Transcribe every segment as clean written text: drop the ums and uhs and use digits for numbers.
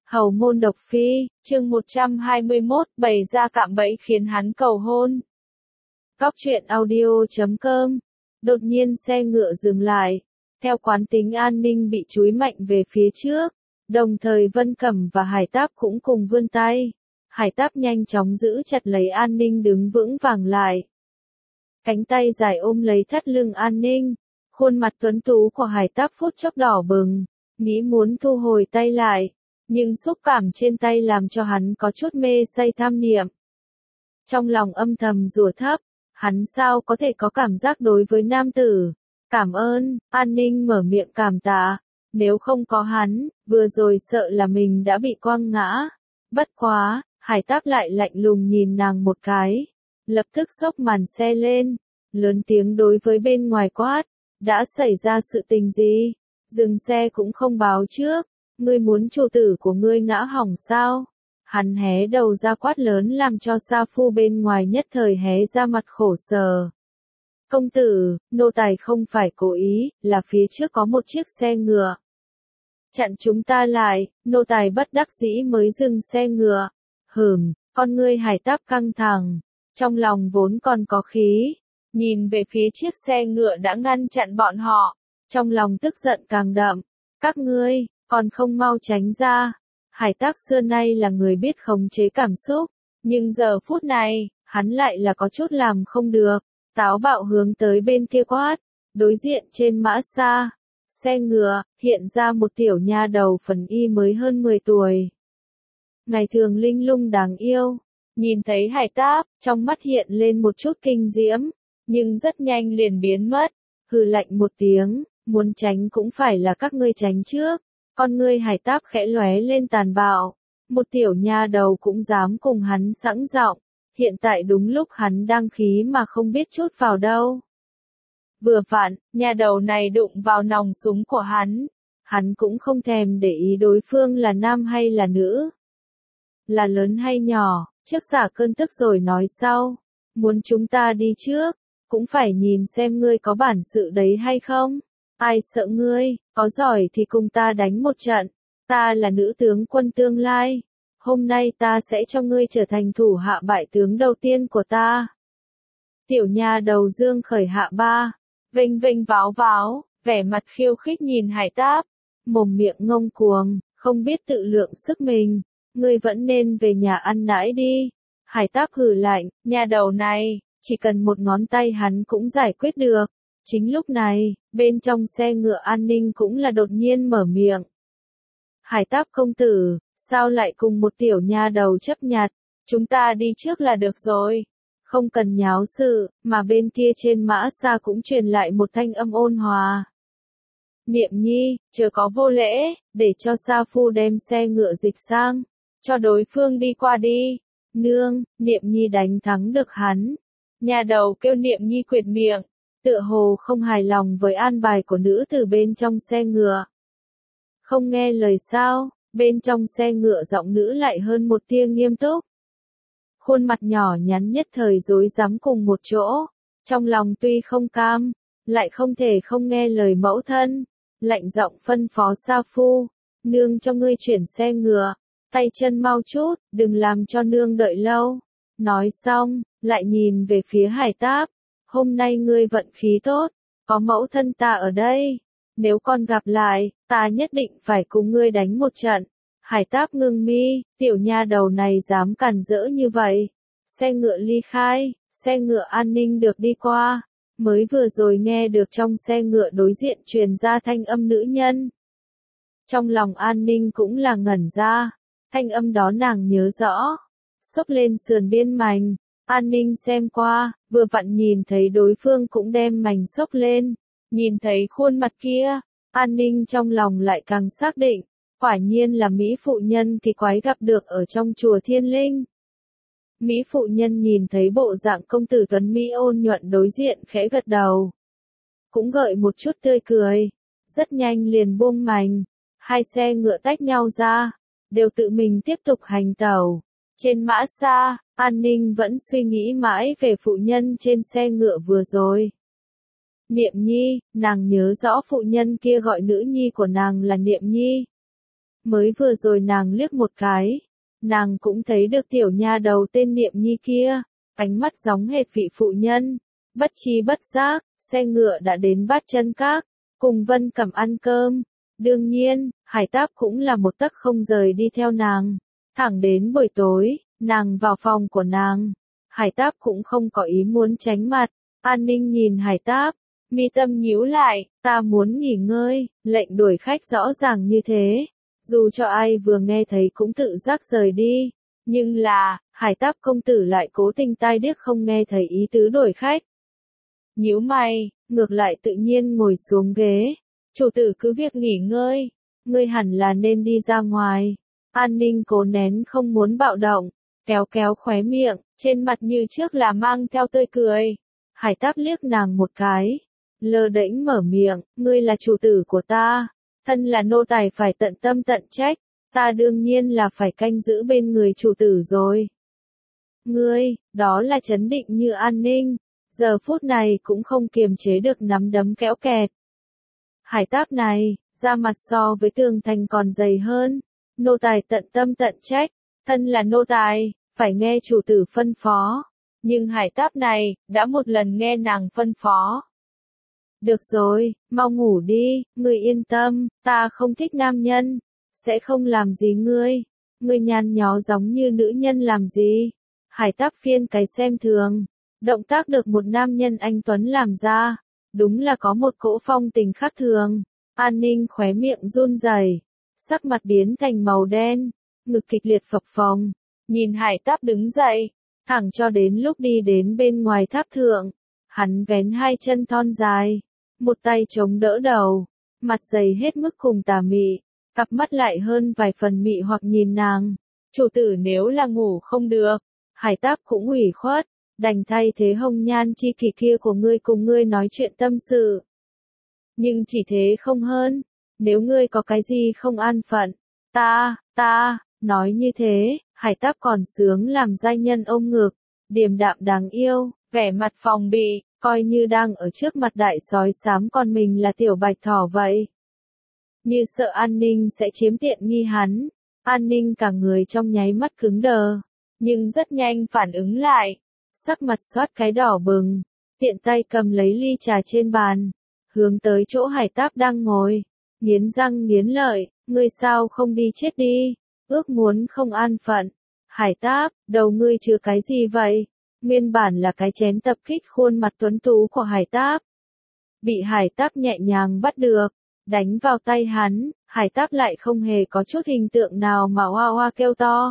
Hầu môn độc phi, chương 121, bày ra cạm bẫy khiến hắn cầu hôn. Góc truyện audio.com. Đột nhiên xe ngựa dừng lại. Theo quán tính an ninh bị chúi mạnh về phía trước. Đồng thời Vân Cẩm và Hải Táp cũng cùng vươn tay. Hải Táp nhanh chóng giữ chặt lấy an ninh đứng vững vàng lại. Cánh tay dài ôm lấy thắt lưng an ninh. Khuôn mặt tuấn tú của Hải Táp phút chốc đỏ bừng. Nghĩ muốn thu hồi tay lại. Nhưng xúc cảm trên tay làm cho hắn có chút mê say tham niệm. Trong lòng âm thầm rủa thấp, hắn sao có thể có cảm giác đối với nam tử. Cảm ơn, an ninh mở miệng cảm tạ. Nếu không có hắn, vừa rồi sợ là mình đã bị quăng ngã. Bất quá, Hải Táp lại lạnh lùng nhìn nàng một cái. Lập tức xốc màn xe lên, lớn tiếng đối với bên ngoài quát. Đã xảy ra sự tình gì? Dừng xe cũng không báo trước. Ngươi muốn chủ tử của ngươi ngã hỏng sao? Hắn hé đầu ra quát lớn làm cho Sa Phu bên ngoài nhất thời hé ra mặt khổ sở. Công tử, nô tài không phải cố ý, là phía trước có một chiếc xe ngựa. Chặn chúng ta lại, nô tài bất đắc dĩ mới dừng xe ngựa. Con ngươi Hải Táp căng thẳng, trong lòng vốn còn có khí. Nhìn về phía chiếc xe ngựa đã ngăn chặn bọn họ, trong lòng tức giận càng đậm. Các ngươi còn không mau tránh ra. Hải Táp xưa nay là người biết khống chế cảm xúc, nhưng giờ phút này, hắn lại là có chút làm không được, táo bạo hướng tới bên kia quát, đối diện trên mã xa, xe ngựa, hiện ra một tiểu nha đầu phần y mới hơn 10 tuổi. Ngày thường linh lung đáng yêu, nhìn thấy Hải Táp, trong mắt hiện lên một chút kinh diễm, nhưng rất nhanh liền biến mất, hừ lạnh một tiếng, muốn tránh cũng phải là các ngươi tránh trước. Con ngươi Hải Táp khẽ lóe lên tàn bạo, một tiểu nha đầu cũng dám cùng hắn sẵn giọng, hiện tại đúng lúc hắn đang khí mà không biết chút vào đâu. Vừa vặn, nha đầu này đụng vào nòng súng của hắn cũng không thèm để ý đối phương là nam hay là nữ, là lớn hay nhỏ, trước xả cơn tức rồi nói sau, muốn chúng ta đi trước, cũng phải nhìn xem ngươi có bản sự đấy hay không. Ai sợ ngươi, có giỏi thì cùng ta đánh một trận, ta là nữ tướng quân tương lai, hôm nay ta sẽ cho ngươi trở thành thủ hạ bại tướng đầu tiên của ta. Tiểu nha đầu dương khởi hạ ba, vênh vênh váo váo, vẻ mặt khiêu khích nhìn Hải Táp, mồm miệng ngông cuồng, không biết tự lượng sức mình, ngươi vẫn nên về nhà ăn nãi đi. Hải Táp hừ lạnh, nha đầu này, chỉ cần một ngón tay hắn cũng giải quyết được. Chính lúc này, bên trong xe ngựa an ninh cũng là đột nhiên mở miệng. Hải Táp công tử, sao lại cùng một tiểu nha đầu chấp nhặt, chúng ta đi trước là được rồi. Không cần nháo sự, mà bên kia trên mã xa cũng truyền lại một thanh âm ôn hòa. Niệm nhi, chớ có vô lễ, để cho Sa Phu đem xe ngựa dịch sang, cho đối phương đi qua đi. Nương, Niệm nhi đánh thắng được hắn. Nhà đầu kêu Niệm nhi quyệt miệng. Tựa hồ không hài lòng với an bài của nữ từ bên trong xe ngựa. Không nghe lời sao, bên trong xe ngựa giọng nữ lại hơn một tia nghiêm túc. Khuôn mặt nhỏ nhắn nhất thời rối rắm cùng một chỗ, trong lòng tuy không cam, lại không thể không nghe lời mẫu thân, lạnh giọng phân phó Sa Phu, nương cho ngươi chuyển xe ngựa, tay chân mau chút, đừng làm cho nương đợi lâu. Nói xong, lại nhìn về phía Hải Táp. Hôm nay ngươi vận khí tốt, có mẫu thân ta ở đây. Nếu con gặp lại, ta nhất định phải cùng ngươi đánh một trận. Hải Táp ngưng mi, tiểu nha đầu này dám cản rỡ như vậy. Xe ngựa ly khai, xe ngựa an ninh được đi qua. Mới vừa rồi nghe được trong xe ngựa đối diện truyền ra thanh âm nữ nhân. Trong lòng an ninh cũng là ngẩn ra. Thanh âm đó nàng nhớ rõ. Xốc lên sườn biên mành. An ninh xem qua, vừa vặn nhìn thấy đối phương cũng đem mành xốc lên, nhìn thấy khuôn mặt kia, an ninh trong lòng lại càng xác định, quả nhiên là Mỹ phụ nhân thì quái gặp được ở trong chùa Thiên Linh. Mỹ phụ nhân nhìn thấy bộ dạng công tử tuấn Mỹ ôn nhuận đối diện khẽ gật đầu, cũng gợi một chút tươi cười, rất nhanh liền buông mành, hai xe ngựa tách nhau ra, đều tự mình tiếp tục hành tẩu. Trên mã xa, an ninh vẫn suy nghĩ mãi về phụ nhân trên xe ngựa vừa rồi. Niệm nhi, nàng nhớ rõ phụ nhân kia gọi nữ nhi của nàng là Niệm nhi. Mới vừa rồi nàng liếc một cái, nàng cũng thấy được tiểu nha đầu tên Niệm Nhi kia, ánh mắt giống hệt vị phụ nhân. Bất chi bất giác, xe ngựa đã đến Bát Chân Các, cùng Vân Cẩm ăn cơm. Đương nhiên, Hải Táp cũng là một tấc không rời đi theo nàng. Thẳng đến buổi tối, nàng vào phòng của nàng. Hải Táp cũng không có ý muốn tránh mặt. An Ninh nhìn Hải Táp, mi tâm nhíu lại, ta muốn nghỉ ngơi, lệnh đuổi khách rõ ràng như thế. Dù cho ai vừa nghe thấy cũng tự giác rời đi. Nhưng là, Hải Táp công tử lại cố tình tai điếc không nghe thấy ý tứ đuổi khách. Nhíu mày, ngược lại tự nhiên ngồi xuống ghế. Chủ tử cứ việc nghỉ ngơi, ngươi hẳn là nên đi ra ngoài. An Ninh cố nén không muốn bạo động, kéo kéo khóe miệng, trên mặt như trước là mang theo tươi cười. Hải Táp liếc nàng một cái, lơ đễnh mở miệng, ngươi là chủ tử của ta, thân là nô tài phải tận tâm tận trách, ta đương nhiên là phải canh giữ bên người chủ tử rồi. Ngươi, đó là trấn định như An Ninh, giờ phút này cũng không kiềm chế được nắm đấm kéo kẹt. Hải Táp này, da mặt so với tường thành còn dày hơn, nô tài tận tâm tận trách, thân là nô tài, phải nghe chủ tử phân phó. Nhưng Hải Táp này, đã một lần nghe nàng phân phó. Được rồi, mau ngủ đi, ngươi yên tâm, ta không thích nam nhân, sẽ không làm gì ngươi. Ngươi nhăn nhó giống như nữ nhân làm gì? Hải Táp phiên cái xem thường, động tác được một nam nhân anh tuấn làm ra, đúng là có một cỗ phong tình khác thường. An Ninh khóe miệng run rẩy, sắc mặt biến thành màu đen, ngực kịch liệt phập phồng, nhìn Hải Táp đứng dậy, thẳng cho đến lúc đi đến bên ngoài tháp thượng, hắn vén hai chân thon dài, một tay chống đỡ đầu, mặt dày hết mức cùng tà mị, cặp mắt lại hơn vài phần mị hoặc nhìn nàng. Chủ tử nếu là ngủ không được, Hải Táp cũng ủy khuất, đành thay thế hồng nhan chi kỷ kia của ngươi cùng ngươi nói chuyện tâm sự. Nhưng chỉ thế không hơn, nếu ngươi có cái gì không an phận, ta, nói như thế, Hải Táp còn sướng làm giai nhân ôm ngực, điềm đạm đáng yêu, vẻ mặt phòng bị, coi như đang ở trước mặt đại sói xám còn mình là tiểu bạch thỏ vậy. Như sợ An Ninh sẽ chiếm tiện nghi hắn, An Ninh cả người trong nháy mắt cứng đờ, nhưng rất nhanh phản ứng lại, sắc mặt xoát cái đỏ bừng, tiện tay cầm lấy ly trà trên bàn, hướng tới chỗ Hải Táp đang ngồi, nghiến răng nghiến lợi, ngươi sao không đi chết đi, ước muốn không an phận. Hải Táp, đầu ngươi chứa cái gì vậy? Nguyên bản là cái chén tập kích khuôn mặt tuấn tú của Hải Táp. Bị Hải Táp nhẹ nhàng bắt được, đánh vào tay hắn, Hải Táp lại không hề có chút hình tượng nào mà hoa hoa kêu to.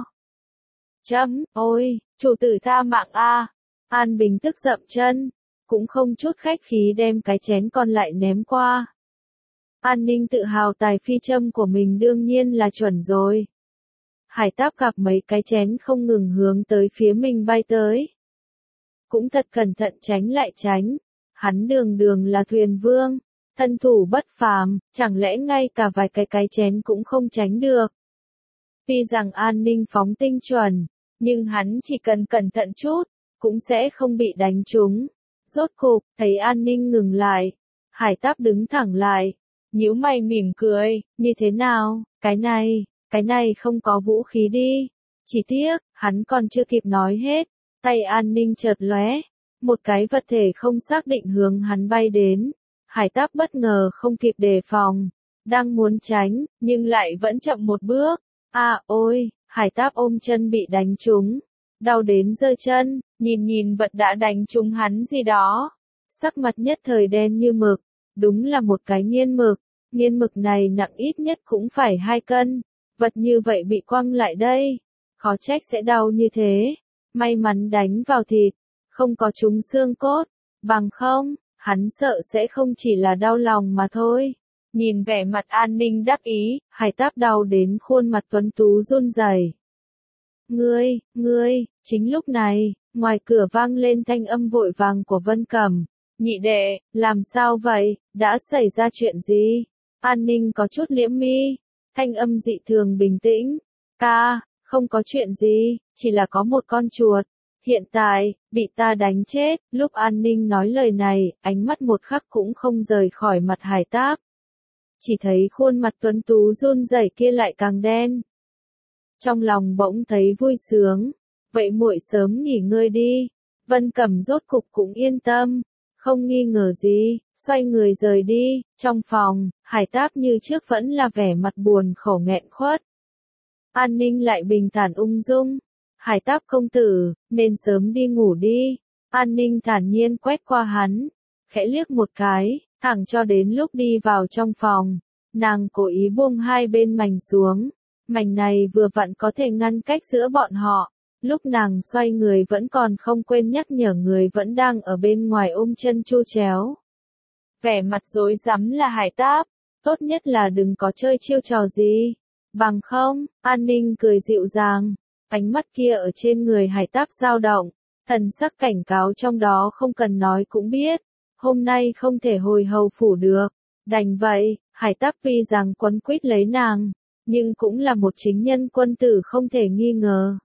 Ôi, chủ tử tha mạng a. An Bình tức dậm chân, cũng không chút khách khí đem cái chén còn lại ném qua. An Ninh tự hào tài phi châm của mình đương nhiên là chuẩn rồi. Hải Táp gặp mấy cái chén không ngừng hướng tới phía mình bay tới. Cũng thật cẩn thận tránh lại tránh, hắn đường đường là thuyền vương, thân thủ bất phàm, chẳng lẽ ngay cả vài cái chén cũng không tránh được. Tuy rằng An Ninh phóng tinh chuẩn, nhưng hắn chỉ cần cẩn thận chút, cũng sẽ không bị đánh trúng. Rốt cục, thấy An Ninh ngừng lại, Hải Táp đứng thẳng lại, nhíu mày mỉm cười, như thế nào, cái này không có vũ khí đi. Chỉ tiếc, hắn còn chưa kịp nói hết, tay An Ninh chợt lóe, một cái vật thể không xác định hướng hắn bay đến. Hải Táp bất ngờ không kịp đề phòng, đang muốn tránh, nhưng lại vẫn chậm một bước. Ôi, Hải Táp ôm chân bị đánh trúng, đau đến giơ chân, nhìn vật đã đánh trúng hắn gì đó. Sắc mặt nhất thời đen như mực, đúng là một cái nghiên mực này nặng ít nhất cũng phải 2 cân, vật như vậy bị quăng lại đây, khó trách sẽ đau như thế, may mắn đánh vào thịt, không có trúng xương cốt, bằng không, hắn sợ sẽ không chỉ là đau lòng mà thôi. Nhìn vẻ mặt An Ninh đắc ý, Hải Táp đau đến khuôn mặt tuấn tú run rẩy. Ngươi, chính lúc này, ngoài cửa vang lên thanh âm vội vàng của Vân Cẩm. Nhị đệ, làm sao vậy, đã xảy ra chuyện gì? An Ninh có chút liễm mi, thanh âm dị thường bình tĩnh. Không có chuyện gì, chỉ là có một con chuột. Hiện tại, bị ta đánh chết. Lúc An Ninh nói lời này, ánh mắt một khắc cũng không rời khỏi mặt Hải Táp. chỉ thấy khuôn mặt tuấn tú run rẩy kia lại càng đen. Trong lòng bỗng thấy vui sướng, vậy muội sớm nghỉ ngơi đi. Vân Cẩm rốt cục cũng yên tâm, không nghi ngờ gì, xoay người rời đi. Trong phòng, Hải Táp như trước vẫn là vẻ mặt buồn khổ nghẹn khuất. An Ninh lại bình thản ung dung. Hải Táp công tử, nên sớm đi ngủ đi. An Ninh thản nhiên quét qua hắn, khẽ liếc một cái, thẳng cho đến lúc đi vào trong phòng. Nàng cố ý buông hai bên mảnh xuống. Mảnh này vừa vặn có thể ngăn cách giữa bọn họ. Lúc nàng xoay người vẫn còn không quên nhắc nhở người vẫn đang ở bên ngoài ôm chân chu chéo. Vẻ mặt rối rắm là Hải Táp, tốt nhất là đừng có chơi chiêu trò gì. Bằng không, An Ninh cười dịu dàng, ánh mắt kia ở trên người Hải Táp dao động, thần sắc cảnh cáo trong đó không cần nói cũng biết, hôm nay không thể hồi hầu phủ được. Đành vậy, Hải Táp vì rằng quấn quýt lấy nàng, nhưng cũng là một chính nhân quân tử không thể nghi ngờ.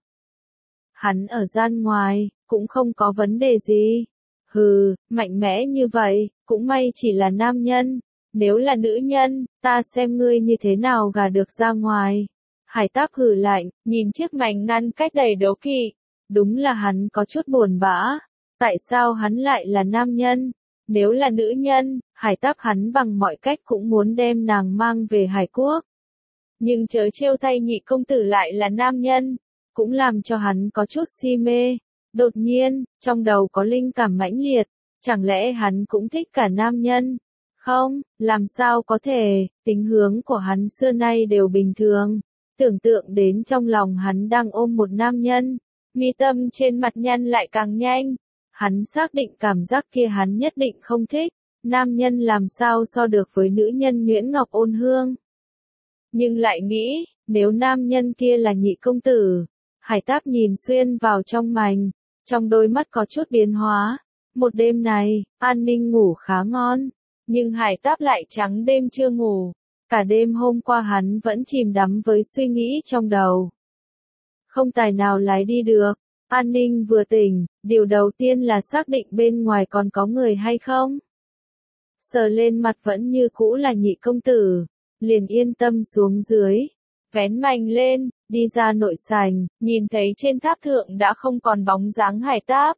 Hắn ở gian ngoài, cũng không có vấn đề gì. Hừ, mạnh mẽ như vậy, cũng may chỉ là nam nhân. Nếu là nữ nhân, ta xem ngươi như thế nào gả được ra ngoài. Hải Táp hừ lạnh, nhìn chiếc mảnh ngăn cách đầy đố kỵ. Đúng là hắn có chút buồn bã. Tại sao hắn lại là nam nhân? Nếu là nữ nhân, Hải Táp hắn bằng mọi cách cũng muốn đem nàng mang về Hải Quốc. Nhưng chớ trêu thay nhị công tử lại là nam nhân, cũng làm cho hắn có chút si mê. Đột nhiên, trong đầu có linh cảm mãnh liệt, chẳng lẽ hắn cũng thích cả nam nhân? Không, làm sao có thể, tính hướng của hắn xưa nay đều bình thường. Tưởng tượng đến trong lòng hắn đang ôm một nam nhân, mi tâm trên mặt nhăn lại càng nhanh. Hắn xác định cảm giác kia hắn nhất định không thích, nam nhân làm sao so được với nữ nhân Nguyễn Ngọc Ôn Hương. Nhưng lại nghĩ, nếu nam nhân kia là nhị công tử, Hải Táp nhìn xuyên vào trong mành, trong đôi mắt có chút biến hóa. Một đêm này, An Ninh ngủ khá ngon, nhưng Hải Táp lại trắng đêm chưa ngủ. Cả đêm hôm qua hắn vẫn chìm đắm với suy nghĩ trong đầu. Không tài nào lái đi được. An Ninh vừa tỉnh, điều đầu tiên là xác định bên ngoài còn có người hay không. Sờ lên mặt vẫn như cũ là nhị công tử, liền yên tâm xuống dưới. Vén mành lên, đi ra nội sảnh, nhìn thấy trên tháp thượng đã không còn bóng dáng Hải Táp.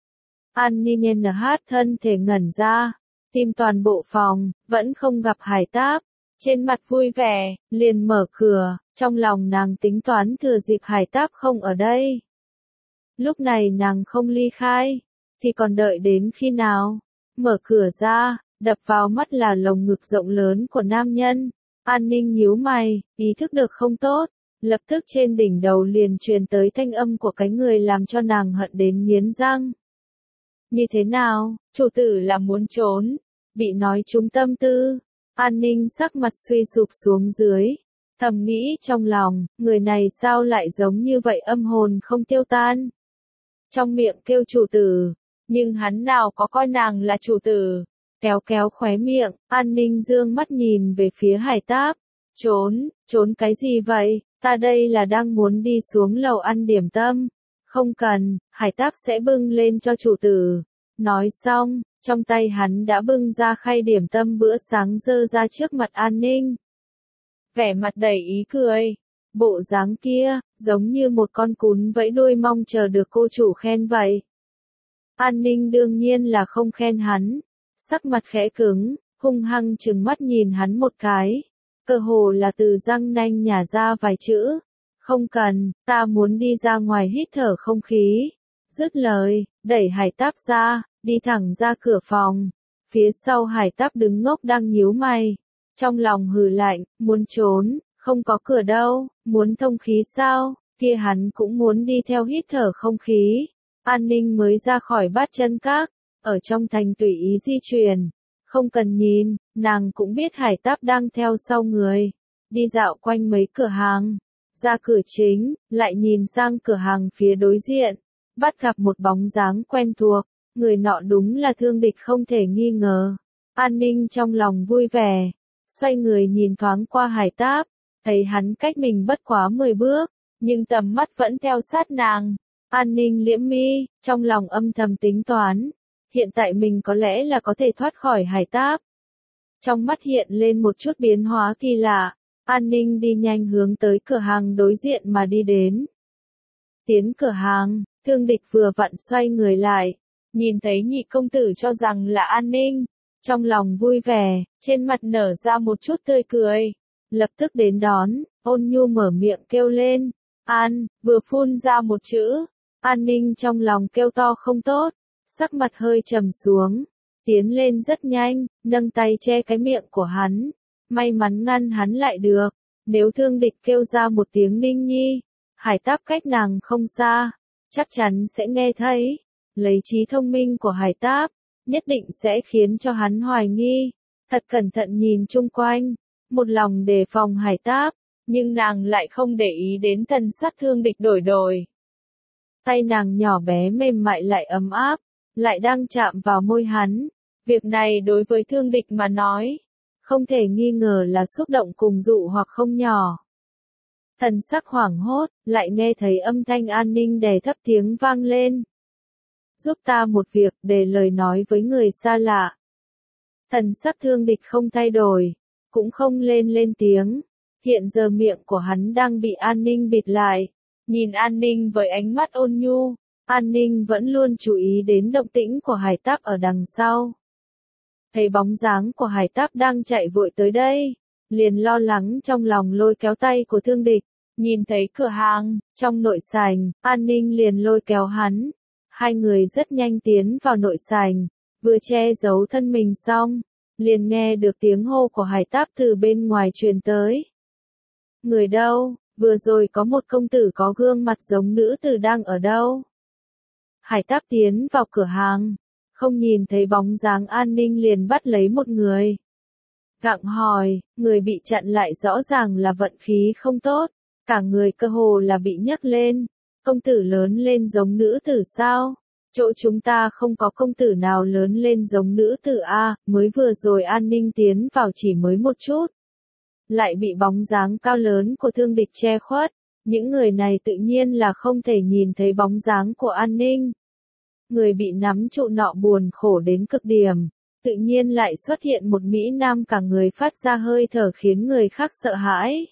An Ninh hát thân thể ngẩn ra, tìm toàn bộ phòng, vẫn không gặp Hải Táp. Trên mặt vui vẻ, liền mở cửa, trong lòng nàng tính toán thừa dịp Hải Táp không ở đây. Lúc này nàng không ly khai, thì còn đợi đến khi nào? Mở cửa ra, đập vào mắt là lồng ngực rộng lớn của nam nhân. An Ninh nhíu mày, ý thức được không tốt, lập tức trên đỉnh đầu liền truyền tới thanh âm của cái người làm cho nàng hận đến nghiến răng. Như thế nào, chủ tử là muốn trốn, bị nói trúng tâm tư. An Ninh sắc mặt suy sụp xuống dưới, thầm nghĩ trong lòng, người này sao lại giống như vậy âm hồn không tiêu tan. Trong miệng kêu chủ tử, nhưng hắn nào có coi nàng là chủ tử. Kéo kéo khóe miệng, An Ninh dương mắt nhìn về phía Hải Táp. Trốn cái gì vậy, ta đây là đang muốn đi xuống lầu ăn điểm tâm. Không cần, Hải Táp sẽ bưng lên cho chủ tử. Nói xong, trong tay hắn đã bưng ra khay điểm tâm bữa sáng dơ ra trước mặt An Ninh. Vẻ mặt đầy ý cười. Bộ dáng kia, giống như một con cún vẫy đuôi mong chờ được cô chủ khen vậy. An Ninh đương nhiên là không khen hắn. Sắc mặt khẽ cứng, hung hăng trừng mắt nhìn hắn một cái. Cơ hồ là từ răng nanh nhả ra vài chữ. Không cần, ta muốn đi ra ngoài hít thở không khí. Dứt lời, đẩy Hải Táp ra, đi thẳng ra cửa phòng. Phía sau Hải Táp đứng ngốc đang nhíu mày. Trong lòng hừ lạnh, muốn trốn, không có cửa đâu, muốn thông khí sao, kia hắn cũng muốn đi theo hít thở không khí. An Ninh mới ra khỏi Bát Chân Các, ở trong thành tùy ý di chuyển. Không cần nhìn, nàng cũng biết Hải Táp đang theo sau người. Đi dạo quanh mấy cửa hàng, ra cửa chính, lại nhìn sang cửa hàng phía đối diện. Bắt gặp một bóng dáng quen thuộc, người nọ đúng là Thương Địch không thể nghi ngờ. An Ninh trong lòng vui vẻ, xoay người nhìn thoáng qua Hải Táp, thấy hắn cách mình bất quá 10 bước, nhưng tầm mắt vẫn theo sát nàng. An Ninh liễm mi, trong lòng âm thầm tính toán, hiện tại mình có lẽ là có thể thoát khỏi Hải Táp. trong mắt hiện lên một chút biến hóa kỳ lạ. An Ninh đi nhanh hướng tới cửa hàng đối diện mà đi đến. Tiến cửa hàng, Thương Địch vừa vặn xoay người lại, nhìn thấy nhị công tử cho rằng là An Ninh, trong lòng vui vẻ, trên mặt nở ra một chút tươi cười, lập tức đến đón, ôn nhu mở miệng kêu lên, An, vừa phun ra một chữ, An Ninh trong lòng kêu to không tốt, sắc mặt hơi trầm xuống, tiến lên rất nhanh, nâng tay che cái miệng của hắn, may mắn ngăn hắn lại được, nếu Thương Địch kêu ra một tiếng Ninh Nhi, Hải Táp cách nàng không xa, chắc chắn sẽ nghe thấy, lấy trí thông minh của Hải Táp, nhất định sẽ khiến cho hắn hoài nghi, thật cẩn thận nhìn chung quanh, một lòng đề phòng Hải Táp, nhưng nàng lại không để ý đến thần sắc Thương Địch đổi đổi. Tay nàng nhỏ bé mềm mại lại ấm áp, lại đang chạm vào môi hắn, việc này đối với Thương Địch mà nói, không thể nghi ngờ là xúc động cùng dụ hoặc không nhỏ. Thần sắc hoảng hốt, lại nghe thấy âm thanh An Ninh đè thấp tiếng vang lên. Giúp ta một việc, để lời nói với người xa lạ. Thần sắc Thương Địch không thay đổi, cũng không lên tiếng. Hiện giờ miệng của hắn đang bị An Ninh bịt lại. Nhìn An Ninh với ánh mắt ôn nhu, An Ninh vẫn luôn chú ý đến động tĩnh của Hải Táp ở đằng sau. Thấy bóng dáng của Hải Táp đang chạy vội tới đây, liền lo lắng trong lòng lôi kéo tay của Thương Địch, nhìn thấy cửa hàng, trong nội sảnh, An Ninh liền lôi kéo hắn. Hai người rất nhanh tiến vào nội sảnh, vừa che giấu thân mình xong, liền nghe được tiếng hô của Hải Táp từ bên ngoài truyền tới. Người đâu, vừa rồi có một công tử có gương mặt giống nữ tử đang ở đâu? Hải Táp tiến vào cửa hàng, không nhìn thấy bóng dáng An Ninh liền bắt lấy một người. Gặng hỏi, người bị chặn lại rõ ràng là vận khí không tốt, cả người cơ hồ là bị nhấc lên. Công tử lớn lên giống nữ tử sao? Chỗ chúng ta không có công tử nào lớn lên giống nữ tử a, mới vừa rồi An Ninh tiến vào chỉ mới một chút. Lại bị bóng dáng cao lớn của Thương Địch che khuất, những người này tự nhiên là không thể nhìn thấy bóng dáng của An Ninh. Người bị nắm trụ nọ buồn khổ đến cực điểm, tự nhiên lại xuất hiện một Mỹ Nam cả người phát ra hơi thở khiến người khác sợ hãi.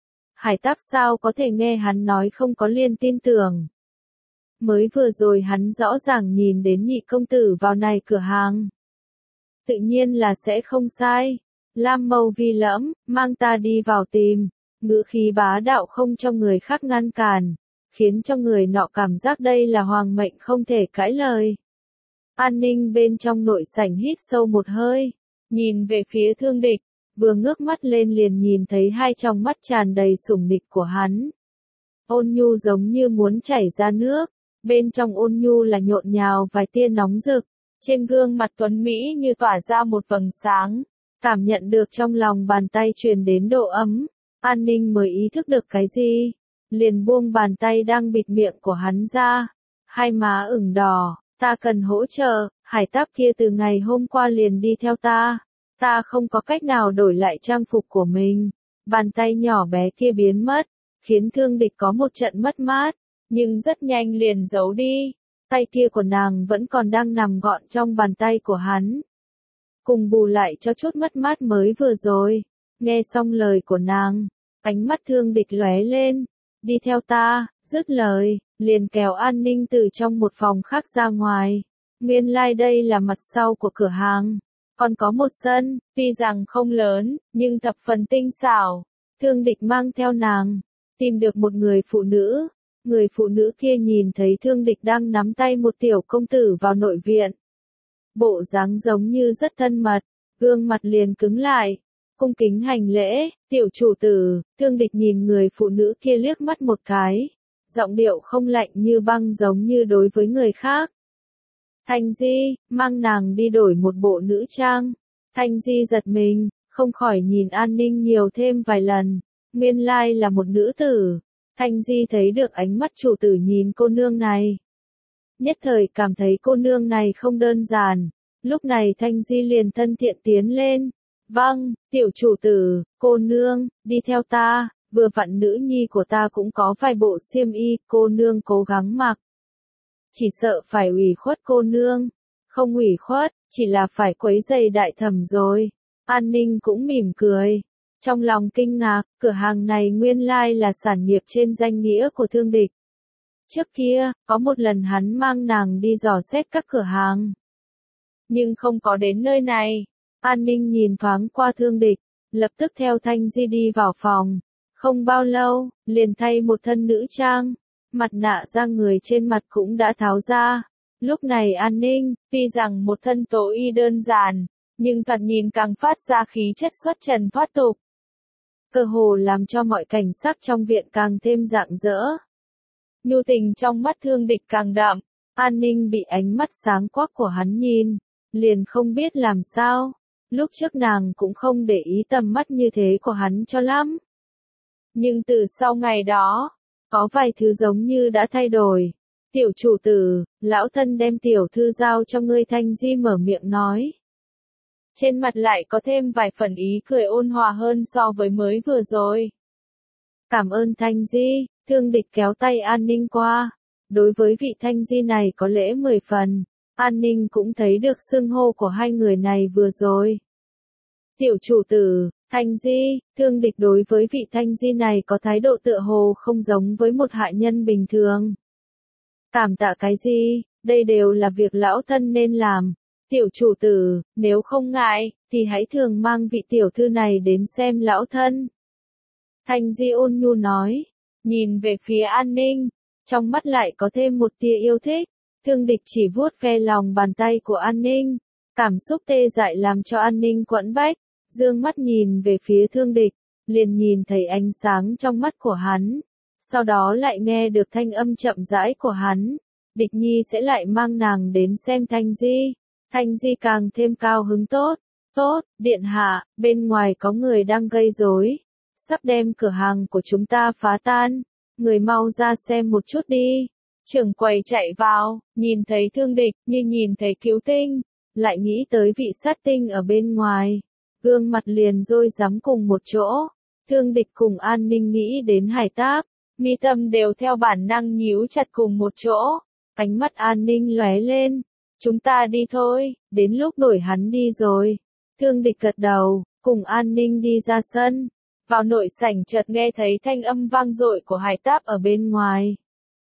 Hải Táp sao có thể nghe hắn nói không có liền tin tưởng. Mới vừa rồi hắn rõ ràng nhìn đến nhị công tử vào này cửa hàng. Tự nhiên là sẽ không sai. Lam mâu vi lẫm, mang ta đi vào tìm. Ngữ khí bá đạo không cho người khác ngăn cản, khiến cho người nọ cảm giác đây là hoàng mệnh không thể cãi lời. An Ninh bên trong nội sảnh hít sâu một hơi, nhìn về phía Thương Địch, vừa ngước mắt lên liền nhìn thấy hai tròng mắt tràn đầy sủng địch của hắn. Ôn nhu giống như muốn chảy ra nước, bên trong ôn nhu là nhộn nhào vài tia nóng rực, trên gương mặt tuấn Mỹ như tỏa ra một vầng sáng, cảm nhận được trong lòng bàn tay truyền đến độ ấm, An Ninh mới ý thức được cái gì, liền buông bàn tay đang bịt miệng của hắn ra, hai má ửng đỏ, ta cần hỗ trợ, Hải Táp kia từ ngày hôm qua liền đi theo ta không có cách nào đổi lại trang phục của mình, bàn tay nhỏ bé kia biến mất, khiến Thương Địch có một trận mất mát, nhưng rất nhanh liền giấu đi, tay kia của nàng vẫn còn đang nằm gọn trong bàn tay của hắn. Cùng bù lại cho chút mất mát mới vừa rồi, nghe xong lời của nàng, ánh mắt Thương Địch lóe lên, đi theo ta, dứt lời, liền kéo An Ninh từ trong một phòng khác ra ngoài. Nguyên lai đây là mặt sau của cửa hàng, còn có một sân, tuy rằng không lớn, nhưng thập phần tinh xảo. Thương Địch mang theo nàng, tìm được một người phụ nữ kia nhìn thấy Thương Địch đang nắm tay một tiểu công tử vào nội viện. Bộ dáng giống như rất thân mật, gương mặt liền cứng lại, cung kính hành lễ, tiểu chủ tử. Thương Địch nhìn người phụ nữ kia liếc mắt một cái, giọng điệu không lạnh như băng giống như đối với người khác. Thanh Di, mang nàng đi đổi một bộ nữ trang. Thanh Di giật mình, không khỏi nhìn An Ninh nhiều thêm vài lần, nguyên lai là một nữ tử. Thanh Di thấy được ánh mắt chủ tử nhìn cô nương này, nhất thời cảm thấy cô nương này không đơn giản, lúc này Thanh Di liền thân thiện tiến lên. Vâng, tiểu chủ tử, cô nương, đi theo ta, vừa vặn nữ nhi của ta cũng có vài bộ xiêm y, cô nương cố gắng mặc. Chỉ sợ phải ủy khuất cô nương, không ủy khuất, chỉ là phải quấy rầy đại thẩm rồi. An Ninh cũng mỉm cười. Trong lòng kinh ngạc, cửa hàng này nguyên lai là sản nghiệp trên danh nghĩa của Thương Địch. Trước kia, có một lần hắn mang nàng đi dò xét các cửa hàng. Nhưng không có đến nơi này. An Ninh nhìn thoáng qua Thương Địch, lập tức theo Thanh Di đi vào phòng. Không bao lâu, liền thay một thân nữ trang. Mặt nạ da người trên mặt cũng đã tháo ra. Lúc này An Ninh, tuy rằng một thân tố y đơn giản, nhưng thoạt nhìn càng phát ra khí chất xuất trần thoát tục. Cơ hồ làm cho mọi cảnh sắc trong viện càng thêm rạng rỡ. Nhu tình trong mắt Thương Địch càng đậm, An Ninh bị ánh mắt sáng quắc của hắn nhìn, liền không biết làm sao. Lúc trước nàng cũng không để ý tầm mắt như thế của hắn cho lắm. Nhưng từ sau ngày đó, có vài thứ giống như đã thay đổi. Tiểu chủ tử, lão thân đem tiểu thư giao cho ngươi, Thanh Di mở miệng nói. Trên mặt lại có thêm vài phần ý cười ôn hòa hơn so với mới vừa rồi. Cảm ơn Thanh Di, Thương Địch kéo tay An Ninh qua. Đối với vị Thanh Di này có lễ 10 phần, An Ninh cũng thấy được xưng hô của hai người này vừa rồi. Tiểu chủ tử, Thanh Di, Thương Địch đối với vị Thanh Di này có thái độ tựa hồ không giống với một hạ nhân bình thường. Cảm tạ cái gì, đây đều là việc lão thân nên làm. Tiểu chủ tử, nếu không ngại, thì hãy thường mang vị tiểu thư này đến xem lão thân. Thanh Di ôn nhu nói, nhìn về phía An Ninh, trong mắt lại có thêm một tia yêu thích. Thương Địch chỉ vuốt ve lòng bàn tay của An Ninh, cảm xúc tê dại làm cho An Ninh quẫn bách, dương mắt nhìn về phía Thương Địch, liền nhìn thấy ánh sáng trong mắt của hắn, sau đó lại nghe được thanh âm chậm rãi của hắn, Địch Nhi sẽ lại mang nàng đến xem Thanh Di. Thanh Di càng thêm cao hứng tốt, điện hạ, bên ngoài có người đang gây rối, sắp đem cửa hàng của chúng ta phá tan, người mau ra xem một chút đi. Trưởng quầy chạy vào, nhìn thấy Thương Địch như nhìn thấy cứu tinh, lại nghĩ tới vị sát tinh ở bên ngoài, gương mặt liền rối rắm cùng một chỗ. Thương Địch cùng An Ninh nghĩ đến Hải Táp, mi tâm đều theo bản năng nhíu chặt cùng một chỗ, ánh mắt An Ninh lóe lên. Chúng ta đi thôi, đến lúc đuổi hắn đi rồi. Thương Địch gật đầu, cùng An Ninh đi ra sân. Vào nội sảnh chợt nghe thấy thanh âm vang dội của Hải Táp ở bên ngoài.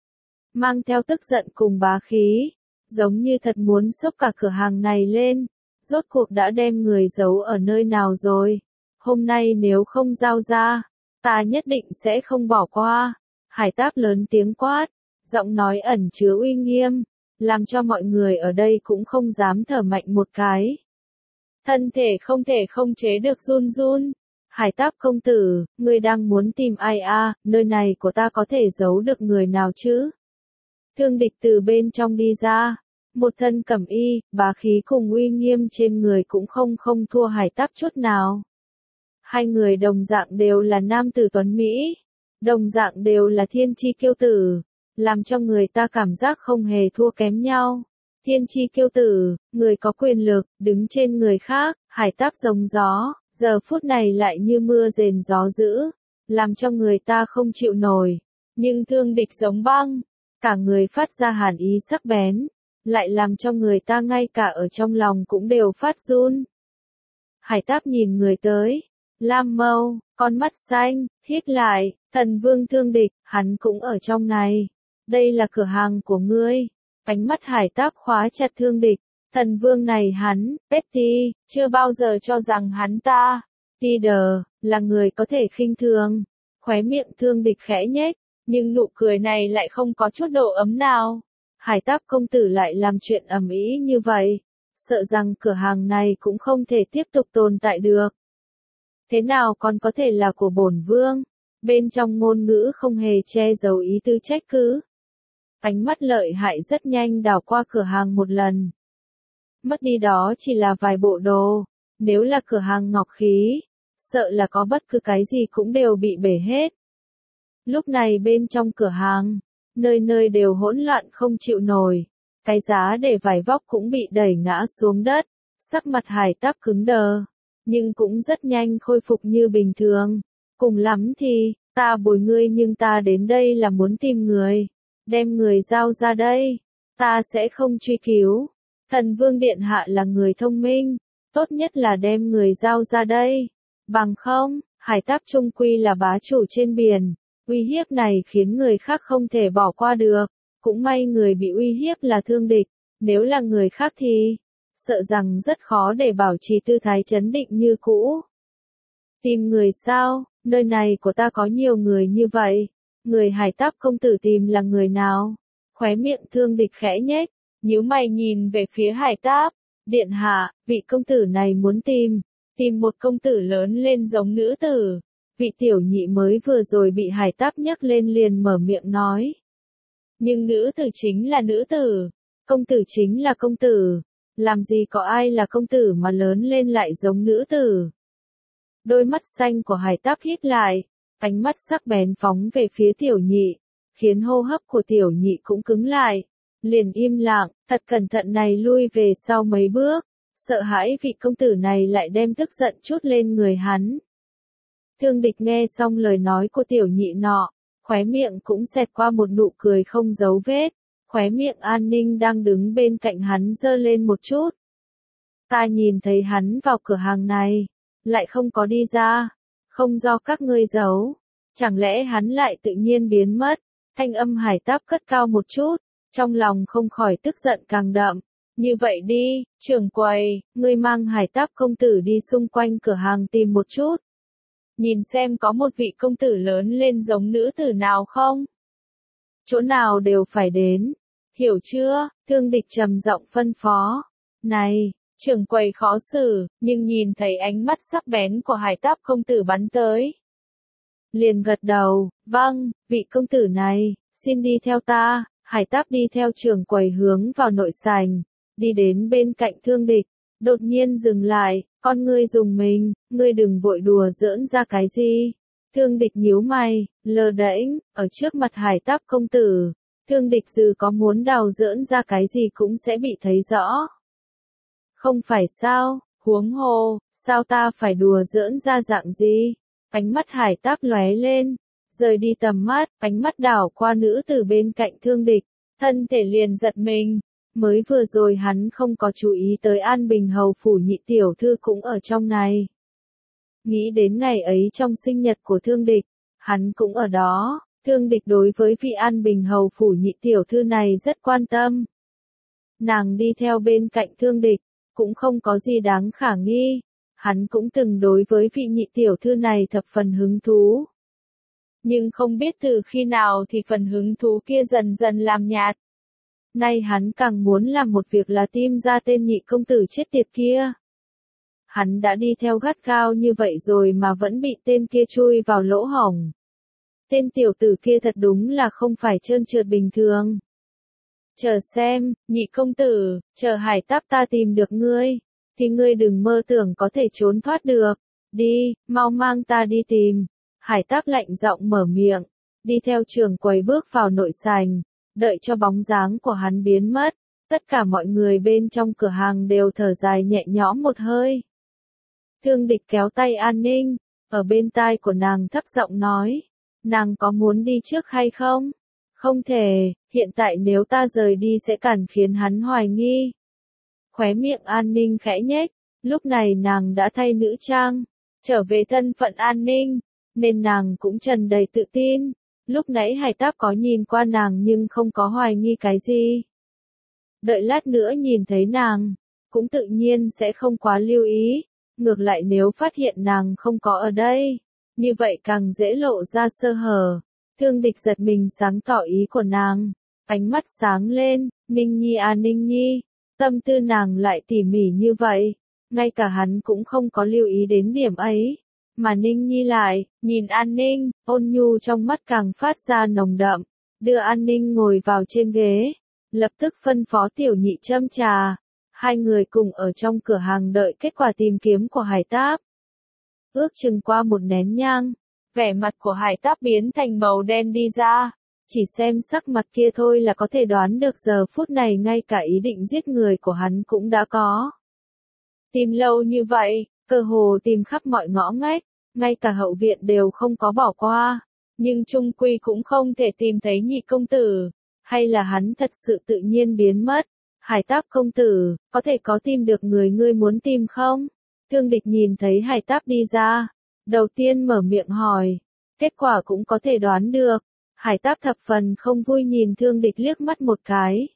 Mang theo tức giận cùng bá khí, giống như thật muốn xốc cả cửa hàng này lên. Rốt cuộc đã đem người giấu ở nơi nào rồi? Hôm nay nếu không giao ra, ta nhất định sẽ không bỏ qua. Hải Táp lớn tiếng quát, giọng nói ẩn chứa uy nghiêm, làm cho mọi người ở đây cũng không dám thở mạnh một cái. Thân thể không thể không chế được run run. Hải Táp công tử, ngươi đang muốn tìm ai à, nơi này của ta có thể giấu được người nào chứ? Thương Địch từ bên trong đi ra, một thân cẩm y, bá khí cùng uy nghiêm trên người cũng không thua Hải Táp chút nào. Hai người đồng dạng đều là nam tử tuấn Mỹ, đồng dạng đều là thiên chi kiêu tử, làm cho người ta cảm giác không hề thua kém nhau. Thiên chi kiêu tử, người có quyền lực, đứng trên người khác, Hải Táp giống gió, giờ phút này lại như mưa rền gió dữ, làm cho người ta không chịu nổi. Nhưng Thương Địch giống băng, cả người phát ra hàn ý sắc bén, lại làm cho người ta ngay cả ở trong lòng cũng đều phát run. Hải Táp nhìn người tới, lam mâu, con mắt xanh, hít lại, thần vương Thương Địch, hắn cũng ở trong này. Đây là cửa hàng của ngươi. Ánh mắt Hải Táp khóa chặt Thương Địch. Thần vương này hắn, Petty, chưa bao giờ cho rằng hắn ta, Peter, là người có thể khinh thường. Khóe miệng Thương Địch khẽ nhếch, nhưng nụ cười này lại không có chút độ ấm nào. Hải Táp công tử lại làm chuyện ầm ĩ như vậy, sợ rằng cửa hàng này cũng không thể tiếp tục tồn tại được. Thế nào còn có thể là của bổn vương? Bên trong ngôn ngữ không hề che giấu ý tư trách cứ. Ánh mắt lợi hại rất nhanh đảo qua cửa hàng một lần. Mất đi đó chỉ là vài bộ đồ, nếu là cửa hàng ngọc khí, sợ là có bất cứ cái gì cũng đều bị bể hết. Lúc này bên trong cửa hàng, nơi nơi đều hỗn loạn không chịu nổi, cái giá để vải vóc cũng bị đẩy ngã xuống đất, sắc mặt Hải Táp cứng đờ, nhưng cũng rất nhanh khôi phục như bình thường. Cùng lắm thì, ta bồi ngươi nhưng ta đến đây là muốn tìm người. Đem người giao ra đây, ta sẽ không truy cứu. Thần vương điện hạ là người thông minh, tốt nhất là đem người giao ra đây. Bằng không, hải táp chung quy là bá chủ trên biển, uy hiếp này khiến người khác không thể bỏ qua được. Cũng may người bị uy hiếp là Thương Địch, nếu là người khác thì sợ rằng rất khó để bảo trì tư thái trấn định như cũ. Tìm người sao? Nơi này của ta có nhiều người như vậy. Người hải táp công tử tìm là người nào? Khóe miệng Thương Địch khẽ nhếch, nhíu mày nhìn về phía hải táp. Điện hạ, vị công tử này muốn tìm một công tử lớn lên giống nữ tử. Vị tiểu nhị mới vừa rồi bị hải táp nhấc lên liền mở miệng nói. Nhưng nữ tử chính là nữ tử, công tử chính là công tử, làm gì có ai là công tử mà lớn lên lại giống nữ tử. Đôi mắt xanh của hải táp híp lại, ánh mắt sắc bén phóng về phía tiểu nhị, khiến hô hấp của tiểu nhị cũng cứng lại, liền im lặng, thật cẩn thận này lui về sau mấy bước, sợ hãi vị công tử này lại đem tức giận chút lên người hắn. Thương Địch nghe xong lời nói của tiểu nhị nọ, khóe miệng cũng xẹt qua một nụ cười không giấu vết, khóe miệng An Ninh đang đứng bên cạnh hắn giơ lên một chút. Ta nhìn thấy hắn vào cửa hàng này, lại không có đi ra, không do các ngươi giấu, chẳng lẽ hắn lại tự nhiên biến mất, thanh âm hải táp cất cao một chút, trong lòng không khỏi tức giận càng đậm. Như vậy đi, trưởng quầy, ngươi mang hải táp công tử đi xung quanh cửa hàng tìm một chút. Nhìn xem có một vị công tử lớn lên giống nữ tử nào không? Chỗ nào đều phải đến. Hiểu chưa? Thương Địch trầm giọng phân phó. Này, trưởng quầy khó xử, nhưng nhìn thấy ánh mắt sắc bén của hải táp công tử bắn tới. Liền gật đầu, vâng, vị công tử này, xin đi theo ta. Hải táp đi theo trưởng quầy hướng vào nội sảnh, đi đến bên cạnh Thương Địch, đột nhiên dừng lại, con ngươi dùng mình, ngươi đừng vội đùa giỡn ra cái gì. Thương Địch nhíu mày, lơ đễnh, ở trước mặt hải táp công tử, Thương Địch dù có muốn đào giỡn ra cái gì cũng sẽ bị thấy rõ. Không phải sao, huống hồ, sao ta phải đùa giỡn ra dạng gì? Ánh mắt hải táp lóe lên, rời đi tầm mắt, ánh mắt đảo qua nữ từ bên cạnh Thương Địch, thân thể liền giật mình. Mới vừa rồi hắn không có chú ý tới An Bình Hầu phủ nhị tiểu thư cũng ở trong này. Nghĩ đến ngày ấy trong sinh nhật của Thương Địch, hắn cũng ở đó, Thương Địch đối với vị An Bình Hầu phủ nhị tiểu thư này rất quan tâm. Nàng đi theo bên cạnh Thương Địch, cũng không có gì đáng khả nghi, hắn cũng từng đối với vị nhị tiểu thư này thập phần hứng thú. Nhưng không biết từ khi nào thì phần hứng thú kia dần dần làm nhạt. Nay hắn càng muốn làm một việc là tìm ra tên nhị công tử chết tiệt kia. Hắn đã đi theo gắt gao như vậy rồi mà vẫn bị tên kia chui vào lỗ hổng. Tên tiểu tử kia thật đúng là không phải trơn trượt bình thường. Chờ xem, nhị công tử, chờ hải táp ta tìm được ngươi, thì ngươi đừng mơ tưởng có thể trốn thoát được. Đi, mau mang ta đi tìm. Hải táp lạnh giọng mở miệng, đi theo trưởng quầy bước vào nội sảnh. Đợi cho bóng dáng của hắn biến mất, tất cả mọi người bên trong cửa hàng đều thở dài nhẹ nhõm một hơi. Thương Địch kéo tay An Ninh, ở bên tai của nàng thấp giọng nói, nàng có muốn đi trước hay không? Không thể, hiện tại nếu ta rời đi sẽ càng khiến hắn hoài nghi. Khóe miệng An Ninh khẽ nhếch, lúc này nàng đã thay nữ trang, trở về thân phận An Ninh, nên nàng cũng tràn đầy tự tin. Lúc nãy hải táp có nhìn qua nàng nhưng không có hoài nghi cái gì. Đợi lát nữa nhìn thấy nàng, cũng tự nhiên sẽ không quá lưu ý. Ngược lại nếu phát hiện nàng không có ở đây, như vậy càng dễ lộ ra sơ hở. Thương Địch giật mình sáng tỏ ý của nàng, ánh mắt sáng lên, Ninh Nhi à Ninh Nhi, tâm tư nàng lại tỉ mỉ như vậy, ngay cả hắn cũng không có lưu ý đến điểm ấy. Mà Ninh Nhi lại, nhìn An Ninh, ôn nhu trong mắt càng phát ra nồng đậm, đưa An Ninh ngồi vào trên ghế, lập tức phân phó tiểu nhị châm trà, hai người cùng ở trong cửa hàng đợi kết quả tìm kiếm của hải táp. Ước chừng qua một nén nhang, vẻ mặt của hải táp biến thành màu đen đi ra, chỉ xem sắc mặt kia thôi là có thể đoán được giờ phút này ngay cả ý định giết người của hắn cũng đã có. Tìm lâu như vậy, cơ hồ tìm khắp mọi ngõ ngách, ngay cả hậu viện đều không có bỏ qua, nhưng chung quy cũng không thể tìm thấy nhị công tử, hay là hắn thật sự tự nhiên biến mất, Hải Táp công tử, có thể có tìm được người ngươi muốn tìm không? Thương địch nhìn thấy Hải Táp đi ra, đầu tiên mở miệng hỏi, kết quả cũng có thể đoán được. Hải Táp thập phần không vui nhìn thương địch liếc mắt một cái.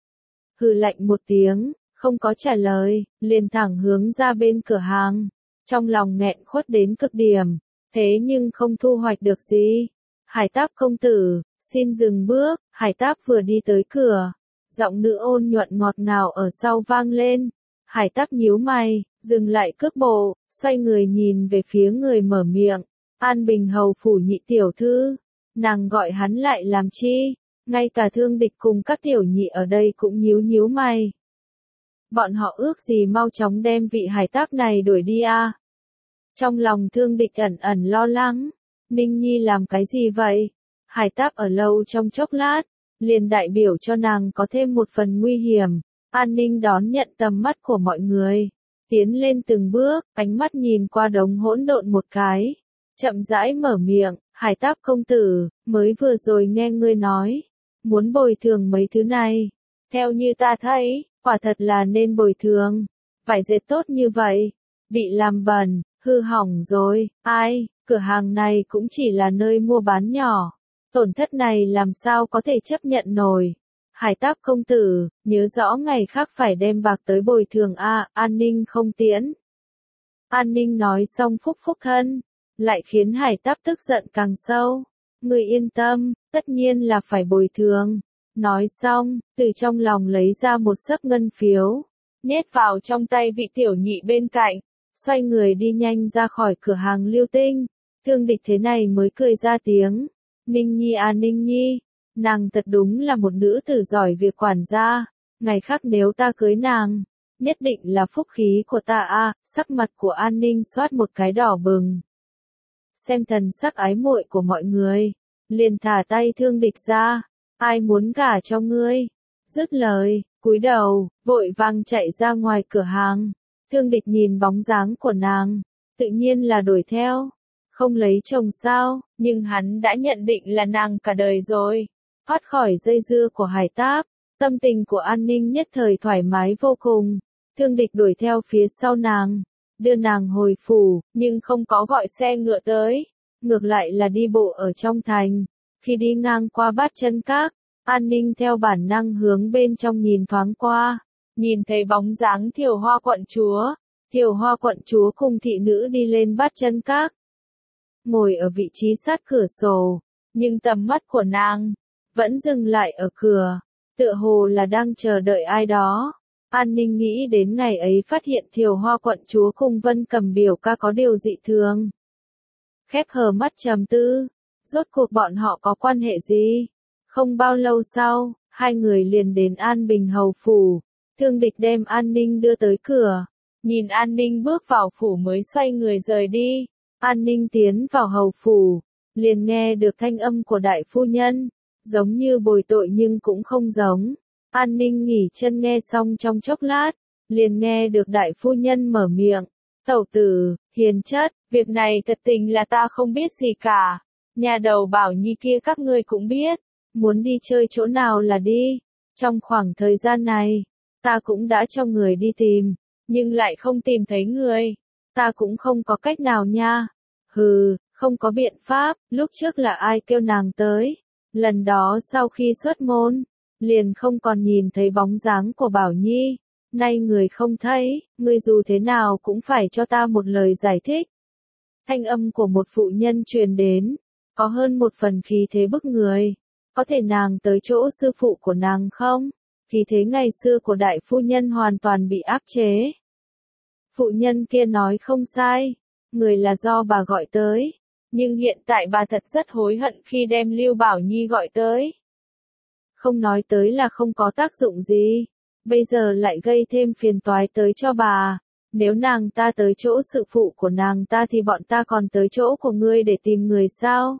Hừ lạnh một tiếng, không có trả lời, liền thẳng hướng ra bên cửa hàng. Trong lòng nghẹn khuất đến cực điểm, thế nhưng không thu hoạch được gì. Hải Táp công tử, xin dừng bước. Hải Táp vừa đi tới cửa, giọng nữ ôn nhuận ngọt ngào ở sau vang lên. Hải Táp nhíu mày, dừng lại cước bộ, xoay người nhìn về phía người mở miệng. An Bình hầu phủ nhị tiểu thư. Nàng gọi hắn lại làm chi? Ngay cả thương địch cùng các tiểu nhị ở đây cũng nhíu mày. Bọn họ ước gì mau chóng đem vị Hải Táp này đuổi đi à? Trong lòng thương địch ẩn lo lắng. Ninh Nhi làm cái gì vậy? Hải Táp ở lâu trong chốc lát, liền đại biểu cho nàng có thêm một phần nguy hiểm. An Ninh đón nhận tầm mắt của mọi người, tiến lên từng bước, ánh mắt nhìn qua đống hỗn độn một cái, chậm rãi mở miệng, Hải Táp công tử, mới vừa rồi nghe ngươi nói, muốn bồi thường mấy thứ này. Theo như ta thấy, quả thật là nên bồi thường. Vải dệt tốt như vậy, bị làm bẩn, hư hỏng rồi, ai, cửa hàng này cũng chỉ là nơi mua bán nhỏ. Tổn thất này làm sao có thể chấp nhận nổi. Hải Táp công tử, nhớ rõ ngày khác phải đem bạc tới bồi thường a. An Ninh không tiễn. An Ninh nói xong phúc thân, lại khiến Hải Táp tức giận càng sâu. Người yên tâm, tất nhiên là phải bồi thường. Nói xong, từ trong lòng lấy ra một xấp ngân phiếu, nhét vào trong tay vị tiểu nhị bên cạnh, xoay người đi nhanh ra khỏi cửa hàng Lưu Tinh. Thương địch thế này mới cười ra tiếng. Ninh Nhi à Ninh Nhi, nàng thật đúng là một nữ tử giỏi việc quản gia, ngày khác nếu ta cưới nàng, nhất định là phúc khí của ta a. Sắc mặt của An Ninh xoát một cái đỏ bừng. Xem thần sắc ái muội của mọi người, liền thả tay thương địch ra, ai muốn gả cho ngươi? Dứt lời, cúi đầu, vội vàng chạy ra ngoài cửa hàng. Thương địch nhìn bóng dáng của nàng, tự nhiên là đuổi theo. Không lấy chồng sao, nhưng hắn đã nhận định là nàng cả đời rồi. Thoát khỏi dây dưa của Hải Táp, tâm tình của An Ninh nhất thời thoải mái vô cùng. Thương địch đuổi theo phía sau nàng, đưa nàng hồi phủ, nhưng không có gọi xe ngựa tới. Ngược lại là đi bộ ở trong thành. Khi đi ngang qua Bát Chân Các, An Ninh theo bản năng hướng bên trong nhìn thoáng qua. Nhìn thấy bóng dáng Thiều Hoa quận chúa. Thiều Hoa quận chúa cùng thị nữ đi lên Bát Chân Các, ngồi ở vị trí sát cửa sổ, nhưng tầm mắt của nàng vẫn dừng lại ở cửa, tựa hồ là đang chờ đợi ai đó. An Ninh nghĩ đến ngày ấy phát hiện Thiều Hoa quận chúa cùng Vân Cầm biểu ca có điều dị thường. Khép hờ mắt trầm tư, rốt cuộc bọn họ có quan hệ gì? Không bao lâu sau, hai người liền đến An Bình hầu phủ. Thương địch đem An Ninh đưa tới cửa, nhìn An Ninh bước vào phủ mới xoay người rời đi. An Ninh tiến vào hầu phủ, liền nghe được thanh âm của đại phu nhân, giống như bồi tội nhưng cũng không giống. An Ninh nghỉ chân nghe xong trong chốc lát, liền nghe được đại phu nhân mở miệng. Tẩu tử, hiền chất, việc này thật tình là ta không biết gì cả. Nhà đầu Bảo Nhi kia các ngươi cũng biết, muốn đi chơi chỗ nào là đi. Trong khoảng thời gian này, ta cũng đã cho người đi tìm, nhưng lại không tìm thấy người. Ta cũng không có cách nào nha. Hừ, không có biện pháp, lúc trước là ai kêu nàng tới. Lần đó sau khi xuất môn, liền không còn nhìn thấy bóng dáng của Bảo Nhi. Nay người không thấy, ngươi dù thế nào cũng phải cho ta một lời giải thích. Thanh âm của một phụ nhân truyền đến, có hơn một phần khí thế bức người. Có thể nàng tới chỗ sư phụ của nàng không? Khí thế ngày xưa của đại phu nhân hoàn toàn bị áp chế. Phụ nhân kia nói không sai, người là do bà gọi tới, nhưng hiện tại bà thật rất hối hận khi đem Lưu Bảo Nhi gọi tới. Không nói tới là không có tác dụng gì, bây giờ lại gây thêm phiền toái tới cho bà. Nếu nàng ta tới chỗ sự phụ của nàng ta thì bọn ta còn tới chỗ của ngươi để tìm người sao?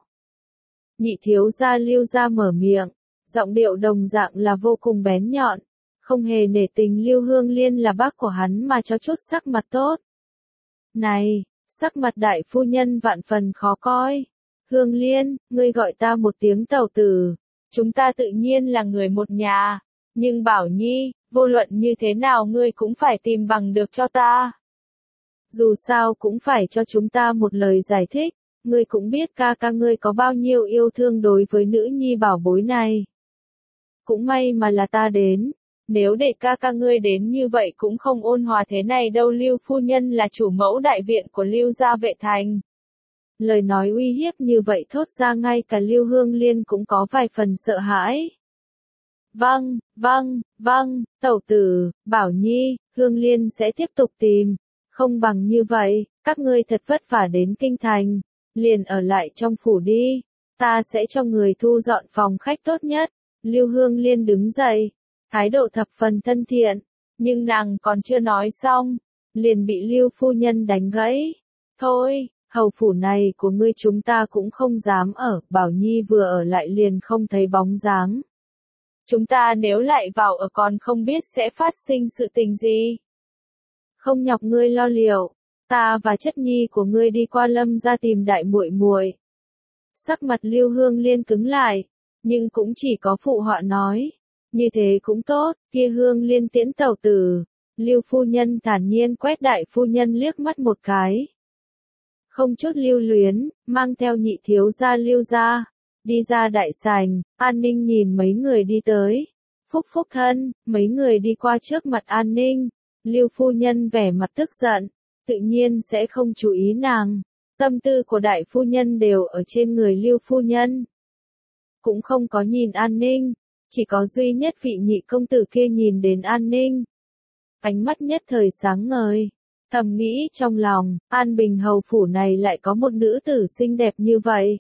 Nhị thiếu gia Lưu gia mở miệng, giọng điệu đồng dạng là vô cùng bén nhọn, không hề nể tình Lưu Hương Liên là bác của hắn mà cho chút sắc mặt tốt. Này, sắc mặt đại phu nhân vạn phần khó coi. Hương Liên, ngươi gọi ta một tiếng tẩu tử, chúng ta tự nhiên là người một nhà, Nhưng Bảo Nhi, vô luận như thế nào ngươi cũng phải tìm bằng được cho ta. Dù sao cũng phải cho chúng ta một lời giải thích, ngươi cũng biết ca ca ngươi có bao nhiêu yêu thương đối với nữ nhi bảo bối này. Cũng may mà là ta đến, nếu để ca ca ngươi đến như vậy cũng không ôn hòa thế này đâu. Lưu phu nhân là chủ mẫu đại viện của Lưu gia Vệ Thành. Lời nói uy hiếp như vậy thốt ra ngay cả Lưu Hương Liên cũng có vài phần sợ hãi. Vâng, vâng, vâng, tẩu tử, Bảo Nhi, Hương Liên sẽ tiếp tục tìm. Không bằng như vậy, các ngươi thật vất vả đến kinh thành, liền ở lại trong phủ đi, ta sẽ cho người thu dọn phòng khách tốt nhất. Lưu Hương Liên đứng dậy, thái độ thập phần thân thiện, nhưng nàng còn chưa nói xong, liền bị Lưu phu nhân đánh gãy. Thôi, hầu phủ này của ngươi chúng ta cũng không dám ở, Bảo Nhi vừa ở lại liền không thấy bóng dáng. Chúng ta nếu lại vào ở còn không biết sẽ phát sinh sự tình gì. Không nhọc ngươi lo liệu, ta và chất nhi của ngươi đi qua Lâm gia tìm đại muội muội. Sắc mặt Lưu Hương Liên cứng lại, nhưng cũng chỉ có phụ họa nói, như thế cũng tốt, kia Hương Liên tiễn tẩu tử. Lưu phu nhân thản nhiên quét đại phu nhân liếc mắt một cái. Không chút lưu luyến, mang theo nhị thiếu gia Lưu gia, đi ra đại sảnh. An Ninh nhìn mấy người đi tới. Phúc phúc thân, mấy người đi qua trước mặt An Ninh. Lưu phu nhân vẻ mặt tức giận, tự nhiên sẽ không chú ý nàng. Tâm tư của đại phu nhân đều ở trên người Lưu phu nhân. Cũng không có nhìn An Ninh, chỉ có duy nhất vị nhị công tử kia nhìn đến An Ninh. Ánh mắt nhất thời sáng ngời, thầm nghĩ trong lòng, An Bình hầu phủ này lại có một nữ tử xinh đẹp như vậy.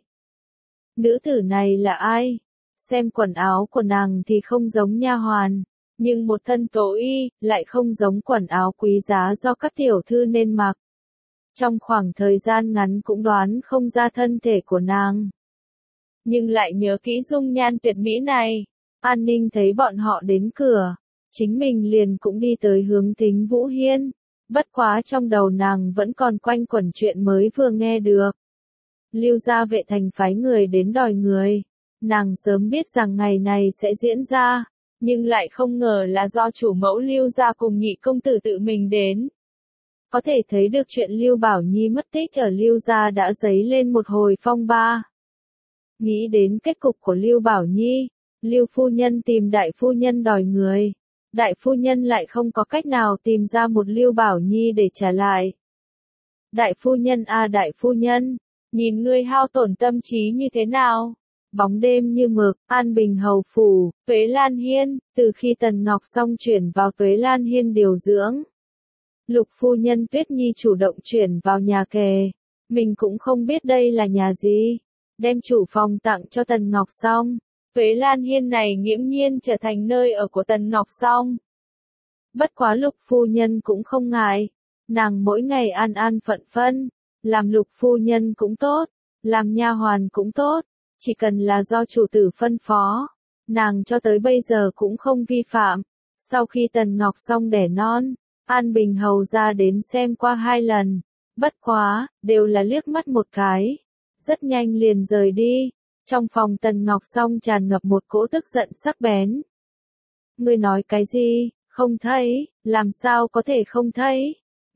Nữ tử này là ai? Xem quần áo của nàng thì không giống nha hoàn, nhưng một thân tố y, lại không giống quần áo quý giá do các tiểu thư nên mặc. Trong khoảng thời gian ngắn cũng đoán không ra thân thể của nàng. Nhưng lại nhớ kỹ dung nhan tuyệt mỹ này. An Ninh thấy bọn họ đến cửa, chính mình liền cũng đi tới hướng Thính Vũ Hiên. Bất quá trong đầu nàng vẫn còn quanh quẩn chuyện mới vừa nghe được. Lưu gia Vệ Thành phái người đến đòi người. Nàng sớm biết rằng ngày này sẽ diễn ra, nhưng lại không ngờ là do chủ mẫu Lưu gia cùng nhị công tử tự mình đến. Có thể thấy được chuyện Lưu Bảo Nhi mất tích ở Lưu gia đã dấy lên một hồi phong ba. Nghĩ đến kết cục của Lưu Bảo Nhi, Lưu phu nhân tìm đại phu nhân đòi người. Đại phu nhân lại không có cách nào tìm ra một Lưu Bảo Nhi để trả lại. Đại phu nhân đại phu nhân, nhìn ngươi hao tổn tâm trí như thế nào? Bóng đêm như mực, An Bình hầu phủ, Tuế Lan Hiên, từ khi Tần Ngọc Song chuyển vào Tuế Lan Hiên điều dưỡng. Lục phu nhân Tuyết Nhi chủ động chuyển vào nhà kề, mình cũng không biết đây là nhà gì, đem chủ phòng tặng cho Tần Ngọc Song. Tuế Lan Hiên này nghiễm nhiên trở thành nơi ở của Tần Ngọc Song. Bất quá Lục phu nhân cũng không ngại, nàng mỗi ngày an an phận phân, làm Lục phu nhân cũng tốt, làm nha hoàn cũng tốt, chỉ cần là do chủ tử phân phó, nàng cho tới bây giờ cũng không vi phạm. Sau khi Tần Ngọc Song đẻ non, An Bình hầu ra đến xem qua 2 lần, bất quá, đều là liếc mắt một cái, rất nhanh liền rời đi. Trong phòng Tần Ngọc Song tràn ngập một cỗ tức giận sắc bén. Ngươi nói cái gì? Không thấy, làm sao có thể không thấy?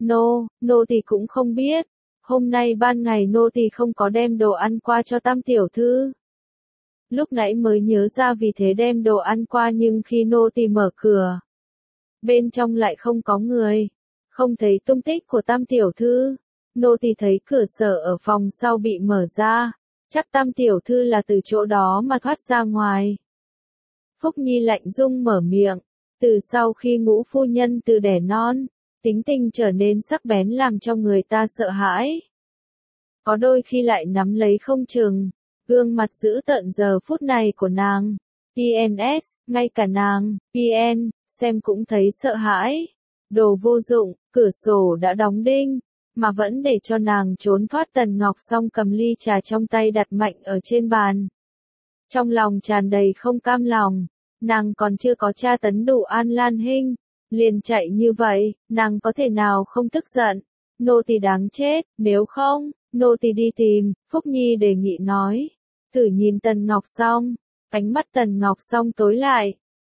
Nô tỳ cũng không biết. Hôm nay ban ngày nô tỳ không có đem đồ ăn qua cho Tam tiểu thư. Lúc nãy mới nhớ ra vì thế đem đồ ăn qua, nhưng khi nô tỳ mở cửa, bên trong lại không có người, không thấy tung tích của Tam tiểu thư. Nô tỳ thấy cửa sở ở phòng sau bị mở ra, chắc Tam tiểu thư là từ chỗ đó mà thoát ra ngoài. Phúc Nhi lạnh dung mở miệng, từ sau khi Ngũ phu nhân từ đẻ non, tính tình trở nên sắc bén làm cho người ta sợ hãi. Có đôi khi lại nắm lấy không chừng, gương mặt dữ tợn giờ phút này của nàng. TNS, ngay cả nàng, PN, xem cũng thấy sợ hãi. Đồ vô dụng, cửa sổ đã đóng đinh, mà vẫn để cho nàng trốn thoát. Tần Ngọc Song cầm ly trà trong tay đặt mạnh ở trên bàn. Trong lòng tràn đầy không cam lòng, nàng còn chưa có tra tấn đủ An Lan Hinh, liền chạy như vậy, nàng có thể nào không tức giận. Nô tỳ đáng chết, nếu không, nô tỳ đi tìm. Phúc Nhi đề nghị nói. Thử nhìn Tần Ngọc Song, ánh mắt Tần Ngọc Song tối lại,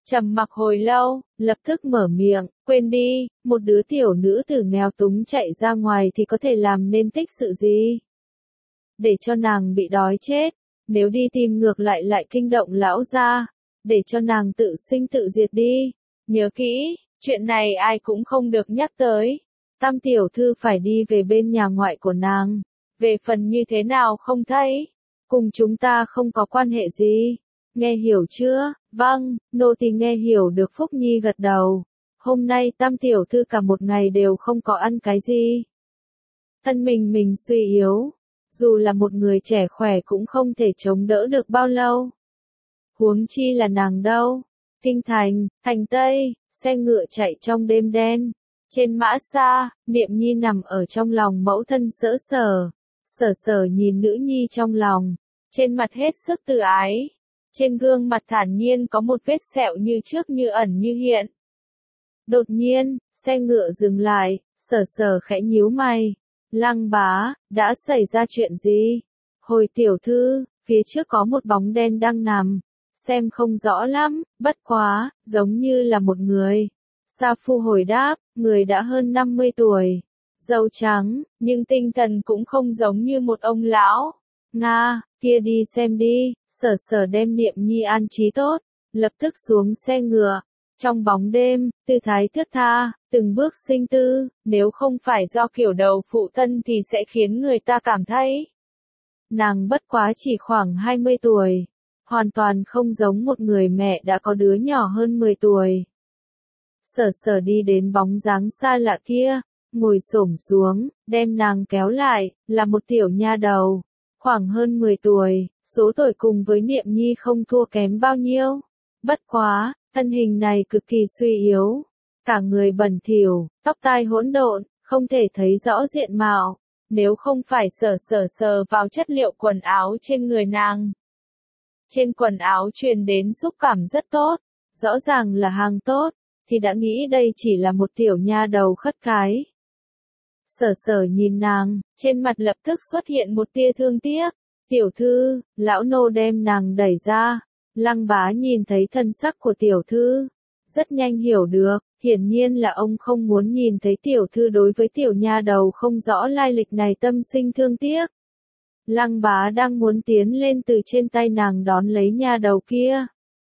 Trầm mặc hồi lâu, lập tức mở miệng, quên đi, một đứa tiểu nữ tử nghèo túng chạy ra ngoài thì có thể làm nên tích sự gì? Để cho nàng bị đói chết, nếu đi tìm ngược lại kinh động lão gia, để cho nàng tự sinh tự diệt đi. Nhớ kỹ, chuyện này ai cũng không được nhắc tới. Tam tiểu thư phải đi về bên nhà ngoại của nàng. Về phần như thế nào không thấy, cùng chúng ta không có quan hệ gì. Nghe hiểu chưa? Vâng, nô tỳ nghe hiểu được. Phúc Nhi gật đầu. Hôm nay tam tiểu thư cả một ngày đều không có ăn cái gì. Thân mình suy yếu, dù là một người trẻ khỏe cũng không thể chống đỡ được bao lâu. Huống chi là nàng đâu. Kinh thành, thành Tây, xe ngựa chạy trong đêm đen. Trên mã xa, Niệm Nhi nằm ở trong lòng mẫu thân sở sở nhìn nữ nhi trong lòng, trên mặt hết sức từ ái. Trên gương mặt thản nhiên có một vết sẹo như trước như ẩn như hiện. Đột nhiên, xe ngựa dừng lại, sở khẽ nhíu mày. Lăng bá, đã xảy ra chuyện gì? Hồi tiểu thư, phía trước có một bóng đen đang nằm. Xem không rõ lắm, bất quá, giống như là một người. Sa Phu hồi đáp, người đã hơn 50 tuổi. Râu trắng, nhưng tinh thần cũng không giống như một ông lão. Nga, kia đi xem đi. Sở đem Niệm Nhi an trí tốt, lập tức xuống xe ngựa. Trong bóng đêm, tư thái thướt tha, từng bước sinh tư, nếu không phải do kiểu đầu phụ thân thì sẽ khiến người ta cảm thấy. Nàng bất quá chỉ khoảng 20 tuổi, hoàn toàn không giống một người mẹ đã có đứa nhỏ hơn 10 tuổi. Sở đi đến bóng dáng xa lạ kia, ngồi xổm xuống, đem nàng kéo lại, là một tiểu nha đầu, khoảng hơn 10 tuổi, số tuổi cùng với Niệm Nhi không thua kém bao nhiêu. Bất quá, thân hình này cực kỳ suy yếu, cả người bẩn thỉu, tóc tai hỗn độn, không thể thấy rõ diện mạo, nếu không phải sờ vào chất liệu quần áo trên người nàng. Trên quần áo truyền đến xúc cảm rất tốt, rõ ràng là hàng tốt, thì đã nghĩ đây chỉ là một tiểu nha đầu khất cái. Sở nhìn nàng, trên mặt lập tức xuất hiện một tia thương tiếc. Tiểu thư, lão nô đem nàng đẩy ra. Lăng bá nhìn thấy thân sắc của tiểu thư, rất nhanh hiểu được, hiển nhiên là ông không muốn nhìn thấy tiểu thư đối với tiểu nha đầu không rõ lai lịch này tâm sinh thương tiếc. Lăng bá đang muốn tiến lên từ trên tay nàng đón lấy nha đầu kia.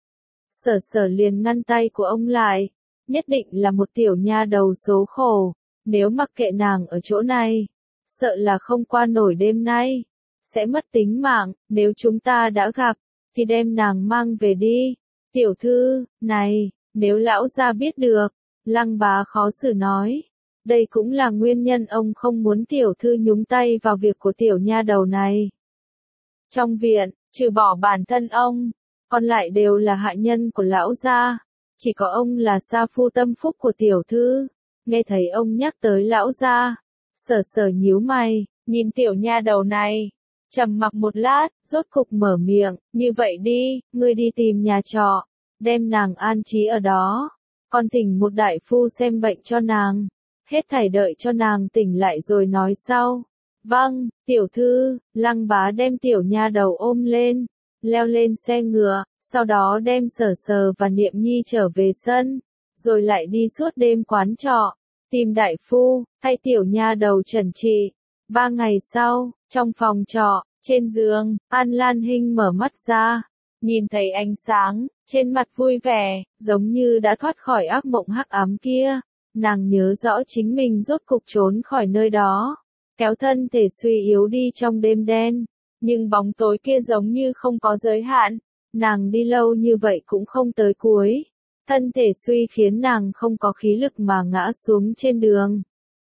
Sở liền ngăn tay của ông lại, nhất định là một tiểu nha đầu số khổ, nếu mặc kệ nàng ở chỗ này, sợ là không qua nổi đêm nay, sẽ mất tính mạng, nếu chúng ta đã gặp, thì đem nàng mang về đi. Tiểu thư, này, nếu lão gia biết được, Lăng bá khó xử nói. Đây cũng là nguyên nhân ông không muốn tiểu thư nhúng tay vào việc của tiểu nha đầu này. Trong viện, trừ bỏ bản thân ông, còn lại đều là hạ nhân của lão gia. Chỉ có ông là sa phu tâm phúc của tiểu thư. Nghe thấy ông nhắc tới lão gia, sở nhíu mày, nhìn tiểu nha đầu này. Trầm mặc một lát, rốt cục mở miệng, như vậy đi, ngươi đi tìm nhà trọ, đem nàng an trí ở đó, còn thỉnh một đại phu xem bệnh cho nàng, hết thảy đợi cho nàng tỉnh lại rồi nói sau. Vâng, tiểu thư. Lăng bá đem tiểu nha đầu ôm lên, leo lên xe ngựa, sau đó đem sở và Niệm Nhi trở về sân, rồi lại đi suốt đêm quán trọ, tìm đại phu, thay tiểu nha đầu chẩn trị. 3 ngày sau, trong phòng trọ, trên giường, An Lan Hinh mở mắt ra, nhìn thấy ánh sáng, trên mặt vui vẻ, giống như đã thoát khỏi ác mộng hắc ám kia. Nàng nhớ rõ chính mình rốt cục trốn khỏi nơi đó, kéo thân thể suy yếu đi trong đêm đen, nhưng bóng tối kia giống như không có giới hạn, nàng đi lâu như vậy cũng không tới cuối. Thân thể suy khiến nàng không có khí lực mà ngã xuống trên đường.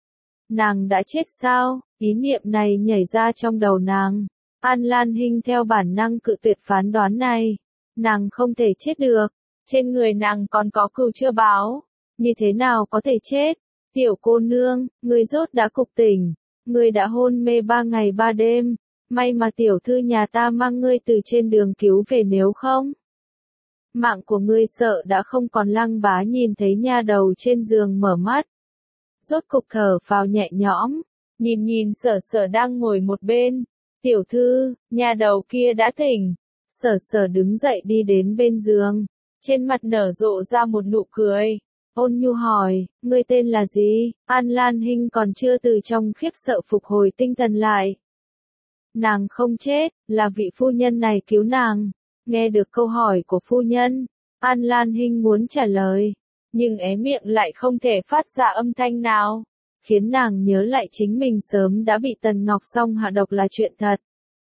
Nàng đã chết sao? Ý niệm này nhảy ra trong đầu nàng. An Lan Hinh theo bản năng cự tuyệt phán đoán này. Nàng không thể chết được. Trên người nàng còn có cừu chưa báo. Như thế nào có thể chết? Tiểu cô nương, ngươi rốt đã cục tỉnh. Ngươi đã hôn mê 3 ngày 3 đêm. May mà tiểu thư nhà ta mang ngươi từ trên đường cứu về, nếu không, mạng của ngươi sợ đã không còn. Lăng bá nhìn thấy nha đầu trên giường mở mắt, rốt cục thở phào nhẹ nhõm, nhìn sở đang ngồi một bên. Tiểu thư, nha đầu kia đã tỉnh. Sở đứng dậy đi đến bên giường, trên mặt nở rộ ra một nụ cười. Ôn nhu hỏi, ngươi tên là gì? An Lan Hinh còn chưa từ trong khiếp sợ phục hồi tinh thần lại. Nàng không chết, là vị phu nhân này cứu nàng. Nghe được câu hỏi của phu nhân, An Lan Hinh muốn trả lời, nhưng é miệng lại không thể phát ra âm thanh nào, khiến nàng nhớ lại chính mình sớm đã bị Tần Ngọc Song hạ độc là chuyện thật.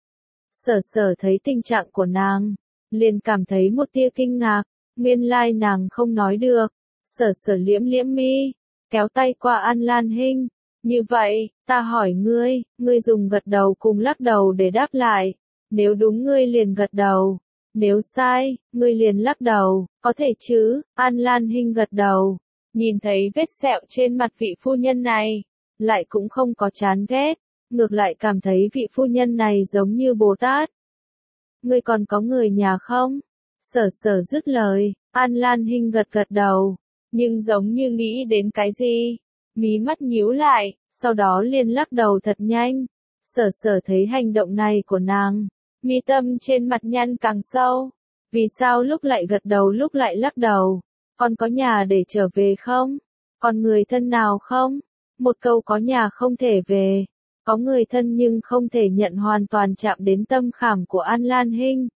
Sở Sở thấy tình trạng của nàng, liền cảm thấy một tia kinh ngạc, nguyên lai nàng không nói được. Sở Sở liễm liễm mi, kéo tay qua An Lan Hinh. Như vậy, ta hỏi ngươi, ngươi dùng gật đầu cùng lắc đầu để đáp lại. Nếu đúng ngươi liền gật đầu, nếu sai, ngươi liền lắc đầu, có thể chứ? An Lan Hinh gật đầu, nhìn thấy vết sẹo trên mặt vị phu nhân này, lại cũng không có chán ghét, ngược lại cảm thấy vị phu nhân này giống như Bồ Tát. Ngươi còn có người nhà không? Sở Sở dứt lời, An Lan Hinh gật gật đầu, nhưng giống như nghĩ đến cái gì, mí mắt nhíu lại, sau đó liền lắc đầu thật nhanh. Sở Sở thấy hành động này của nàng, mi tâm trên mặt nhăn càng sâu. Vì sao lúc lại gật đầu lúc lại lắc đầu? Con có nhà để trở về không? Còn người thân nào không? Một câu có nhà không thể về, có người thân nhưng không thể nhận hoàn toàn chạm đến tâm khảm của An Lan Hinh.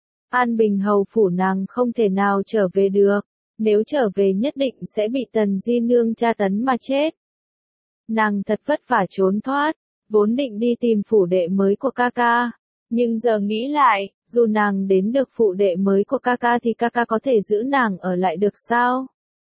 An Bình hầu phủ nàng không thể nào trở về được, nếu trở về nhất định sẽ bị Tần Di Nương tra tấn mà chết. Nàng thật vất vả trốn thoát, vốn định đi tìm phủ đệ mới của ca ca, nhưng giờ nghĩ lại, dù nàng đến được phủ đệ mới của ca ca thì ca ca có thể giữ nàng ở lại được sao?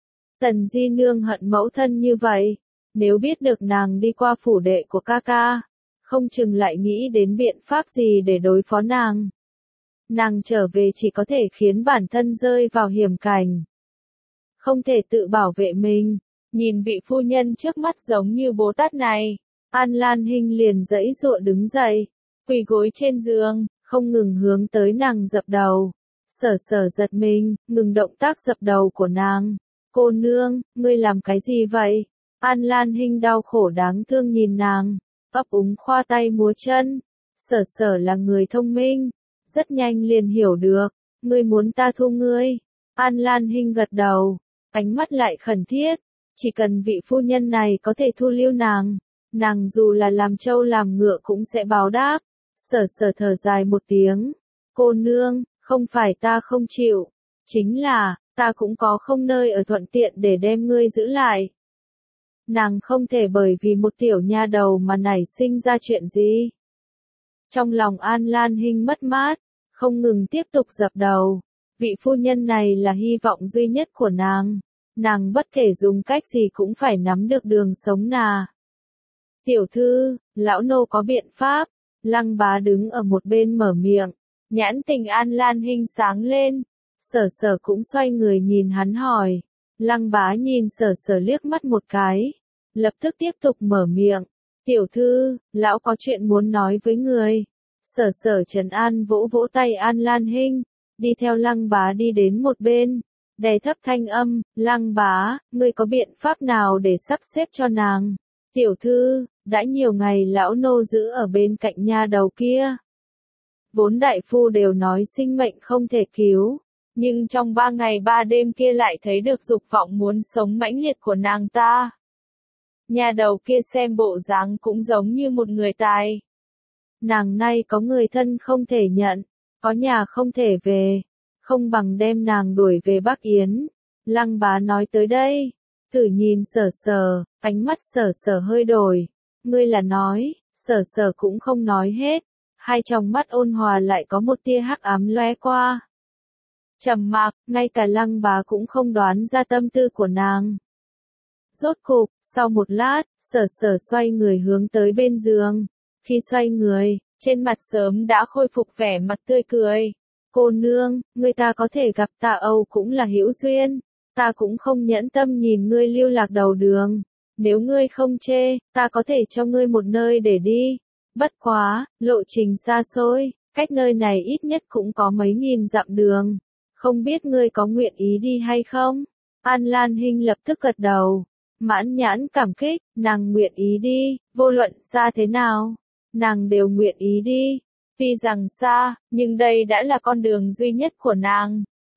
Tần Di Nương hận mẫu thân như vậy, nếu biết được nàng đi qua phủ đệ của ca ca, không chừng lại nghĩ đến biện pháp gì để đối phó nàng. Nàng trở về chỉ có thể khiến bản thân rơi vào hiểm cảnh, không thể tự bảo vệ mình. Nhìn vị phu nhân trước mắt giống như Bồ Tát này, An Lan Hinh liền giãy giụa đứng dậy, quỳ gối trên giường, không ngừng hướng tới nàng dập đầu. Sở Sở giật mình, ngừng động tác dập đầu của nàng. Cô nương, ngươi làm cái gì vậy? An Lan Hinh đau khổ đáng thương nhìn nàng, ấp úng khoa tay múa chân. Sở Sở là người thông minh, rất nhanh liền hiểu được, ngươi muốn ta thu ngươi. An Lan Hinh gật đầu, ánh mắt lại khẩn thiết, chỉ cần vị phu nhân này có thể thu lưu nàng, nàng dù là làm trâu làm ngựa cũng sẽ báo đáp. Sở Sở thở dài một tiếng, cô nương, không phải ta không chịu, chính là, ta cũng có không nơi ở thuận tiện để đem ngươi giữ lại. Nàng không thể bởi vì một tiểu nha đầu mà nảy sinh ra chuyện gì. Trong lòng An Lan Hinh mất mát, không ngừng tiếp tục dập đầu, vị phu nhân này là hy vọng duy nhất của nàng bất kể dùng cách gì cũng phải nắm được đường sống nà. Tiểu thư, lão nô có biện pháp. Lăng Bá đứng ở một bên mở miệng, nhãn tình An Lan Hinh sáng lên. Sở Sở cũng xoay người nhìn hắn hỏi. Lăng Bá nhìn Sở Sở liếc mắt một cái, lập tức tiếp tục mở miệng. Tiểu thư, lão có chuyện muốn nói với người. Sở Sở trấn an vỗ vỗ tay An Lan Hinh, đi theo Lăng Bá đi đến một bên, đè thấp thanh âm. Lăng Bá, ngươi có biện pháp nào để sắp xếp cho nàng? Tiểu thư, đã nhiều ngày lão nô giữ ở bên cạnh nha đầu kia. Vốn đại phu đều nói sinh mệnh không thể cứu, nhưng trong 3 ngày 3 đêm kia lại thấy được dục vọng muốn sống mãnh liệt của nàng ta. Nha đầu kia xem bộ dáng cũng giống như một người tài. Nàng nay có người thân không thể nhận, có nhà không thể về, không bằng đem nàng đuổi về Bắc Yến. Lăng Bá nói tới đây, thử nhìn Sở Sở, ánh mắt Sở Sở hơi đổi. Ngươi là nói? Sở Sở cũng không nói hết, hai tròng mắt ôn hòa lại có một tia hắc ám lóe qua. Trầm mặc, ngay cả Lăng Bá cũng không đoán ra tâm tư của nàng. Rốt cục, sau một lát, Sở Sở xoay người hướng tới bên giường. Khi xoay người, trên mặt sớm đã khôi phục vẻ mặt tươi cười. Cô nương, ngươi ta có thể gặp ta Âu cũng là hữu duyên. Ta cũng không nhẫn tâm nhìn ngươi lưu lạc đầu đường. Nếu ngươi không chê, ta có thể cho ngươi một nơi để đi. Bất quá, lộ trình xa xôi, cách nơi này ít nhất cũng có mấy nghìn dặm đường. Không biết ngươi có nguyện ý đi hay không? An Lan Hinh lập tức gật đầu. Mãn nhãn cảm kích, nàng nguyện ý đi, vô luận xa thế nào, nàng đều nguyện ý đi. Tuy rằng xa, nhưng đây đã là con đường duy nhất của nàng.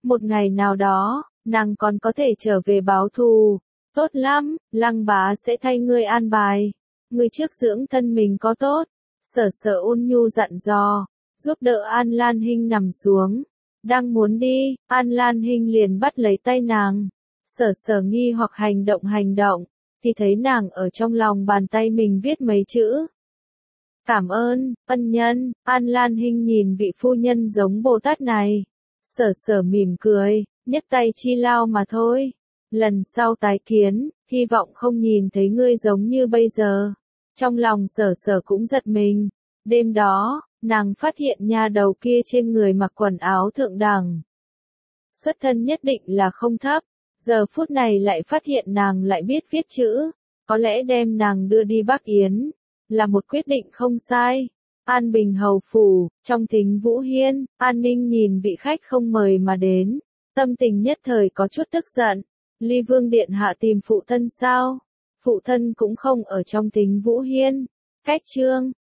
Một ngày nào đó, nàng còn có thể trở về báo thù. Tốt lắm, Lăng bá sẽ thay ngươi an bài. Ngươi trước dưỡng thân mình có tốt. Sở Sở ôn nhu dặn dò, giúp đỡ An Lan Hinh nằm xuống. Đang muốn đi, An Lan Hinh liền bắt lấy tay nàng. Sở Sở nghi hoặc hành động, thì thấy nàng ở trong lòng bàn tay mình viết mấy chữ. Cảm ơn, ân nhân. An Lan Hinh nhìn vị phu nhân giống Bồ Tát này. Sở Sở mỉm cười, nhấc tay chi lao mà thôi. Lần sau tái kiến, hy vọng không nhìn thấy ngươi giống như bây giờ. Trong lòng Sở Sở cũng giật mình. Đêm đó, nàng phát hiện nha đầu kia trên người mặc quần áo thượng đẳng. Xuất thân nhất định là không thấp. Giờ phút này lại phát hiện nàng lại biết viết chữ. Có lẽ đem nàng đưa đi Bắc Yến là một quyết định không sai. An Bình hầu phủ, trong Thính Vũ Hiên, An Ninh nhìn vị khách không mời mà đến. Tâm tình nhất thời có chút tức giận. Ly Vương điện hạ tìm phụ thân sao? Phụ thân cũng không ở trong Thính Vũ Hiên. Cách chương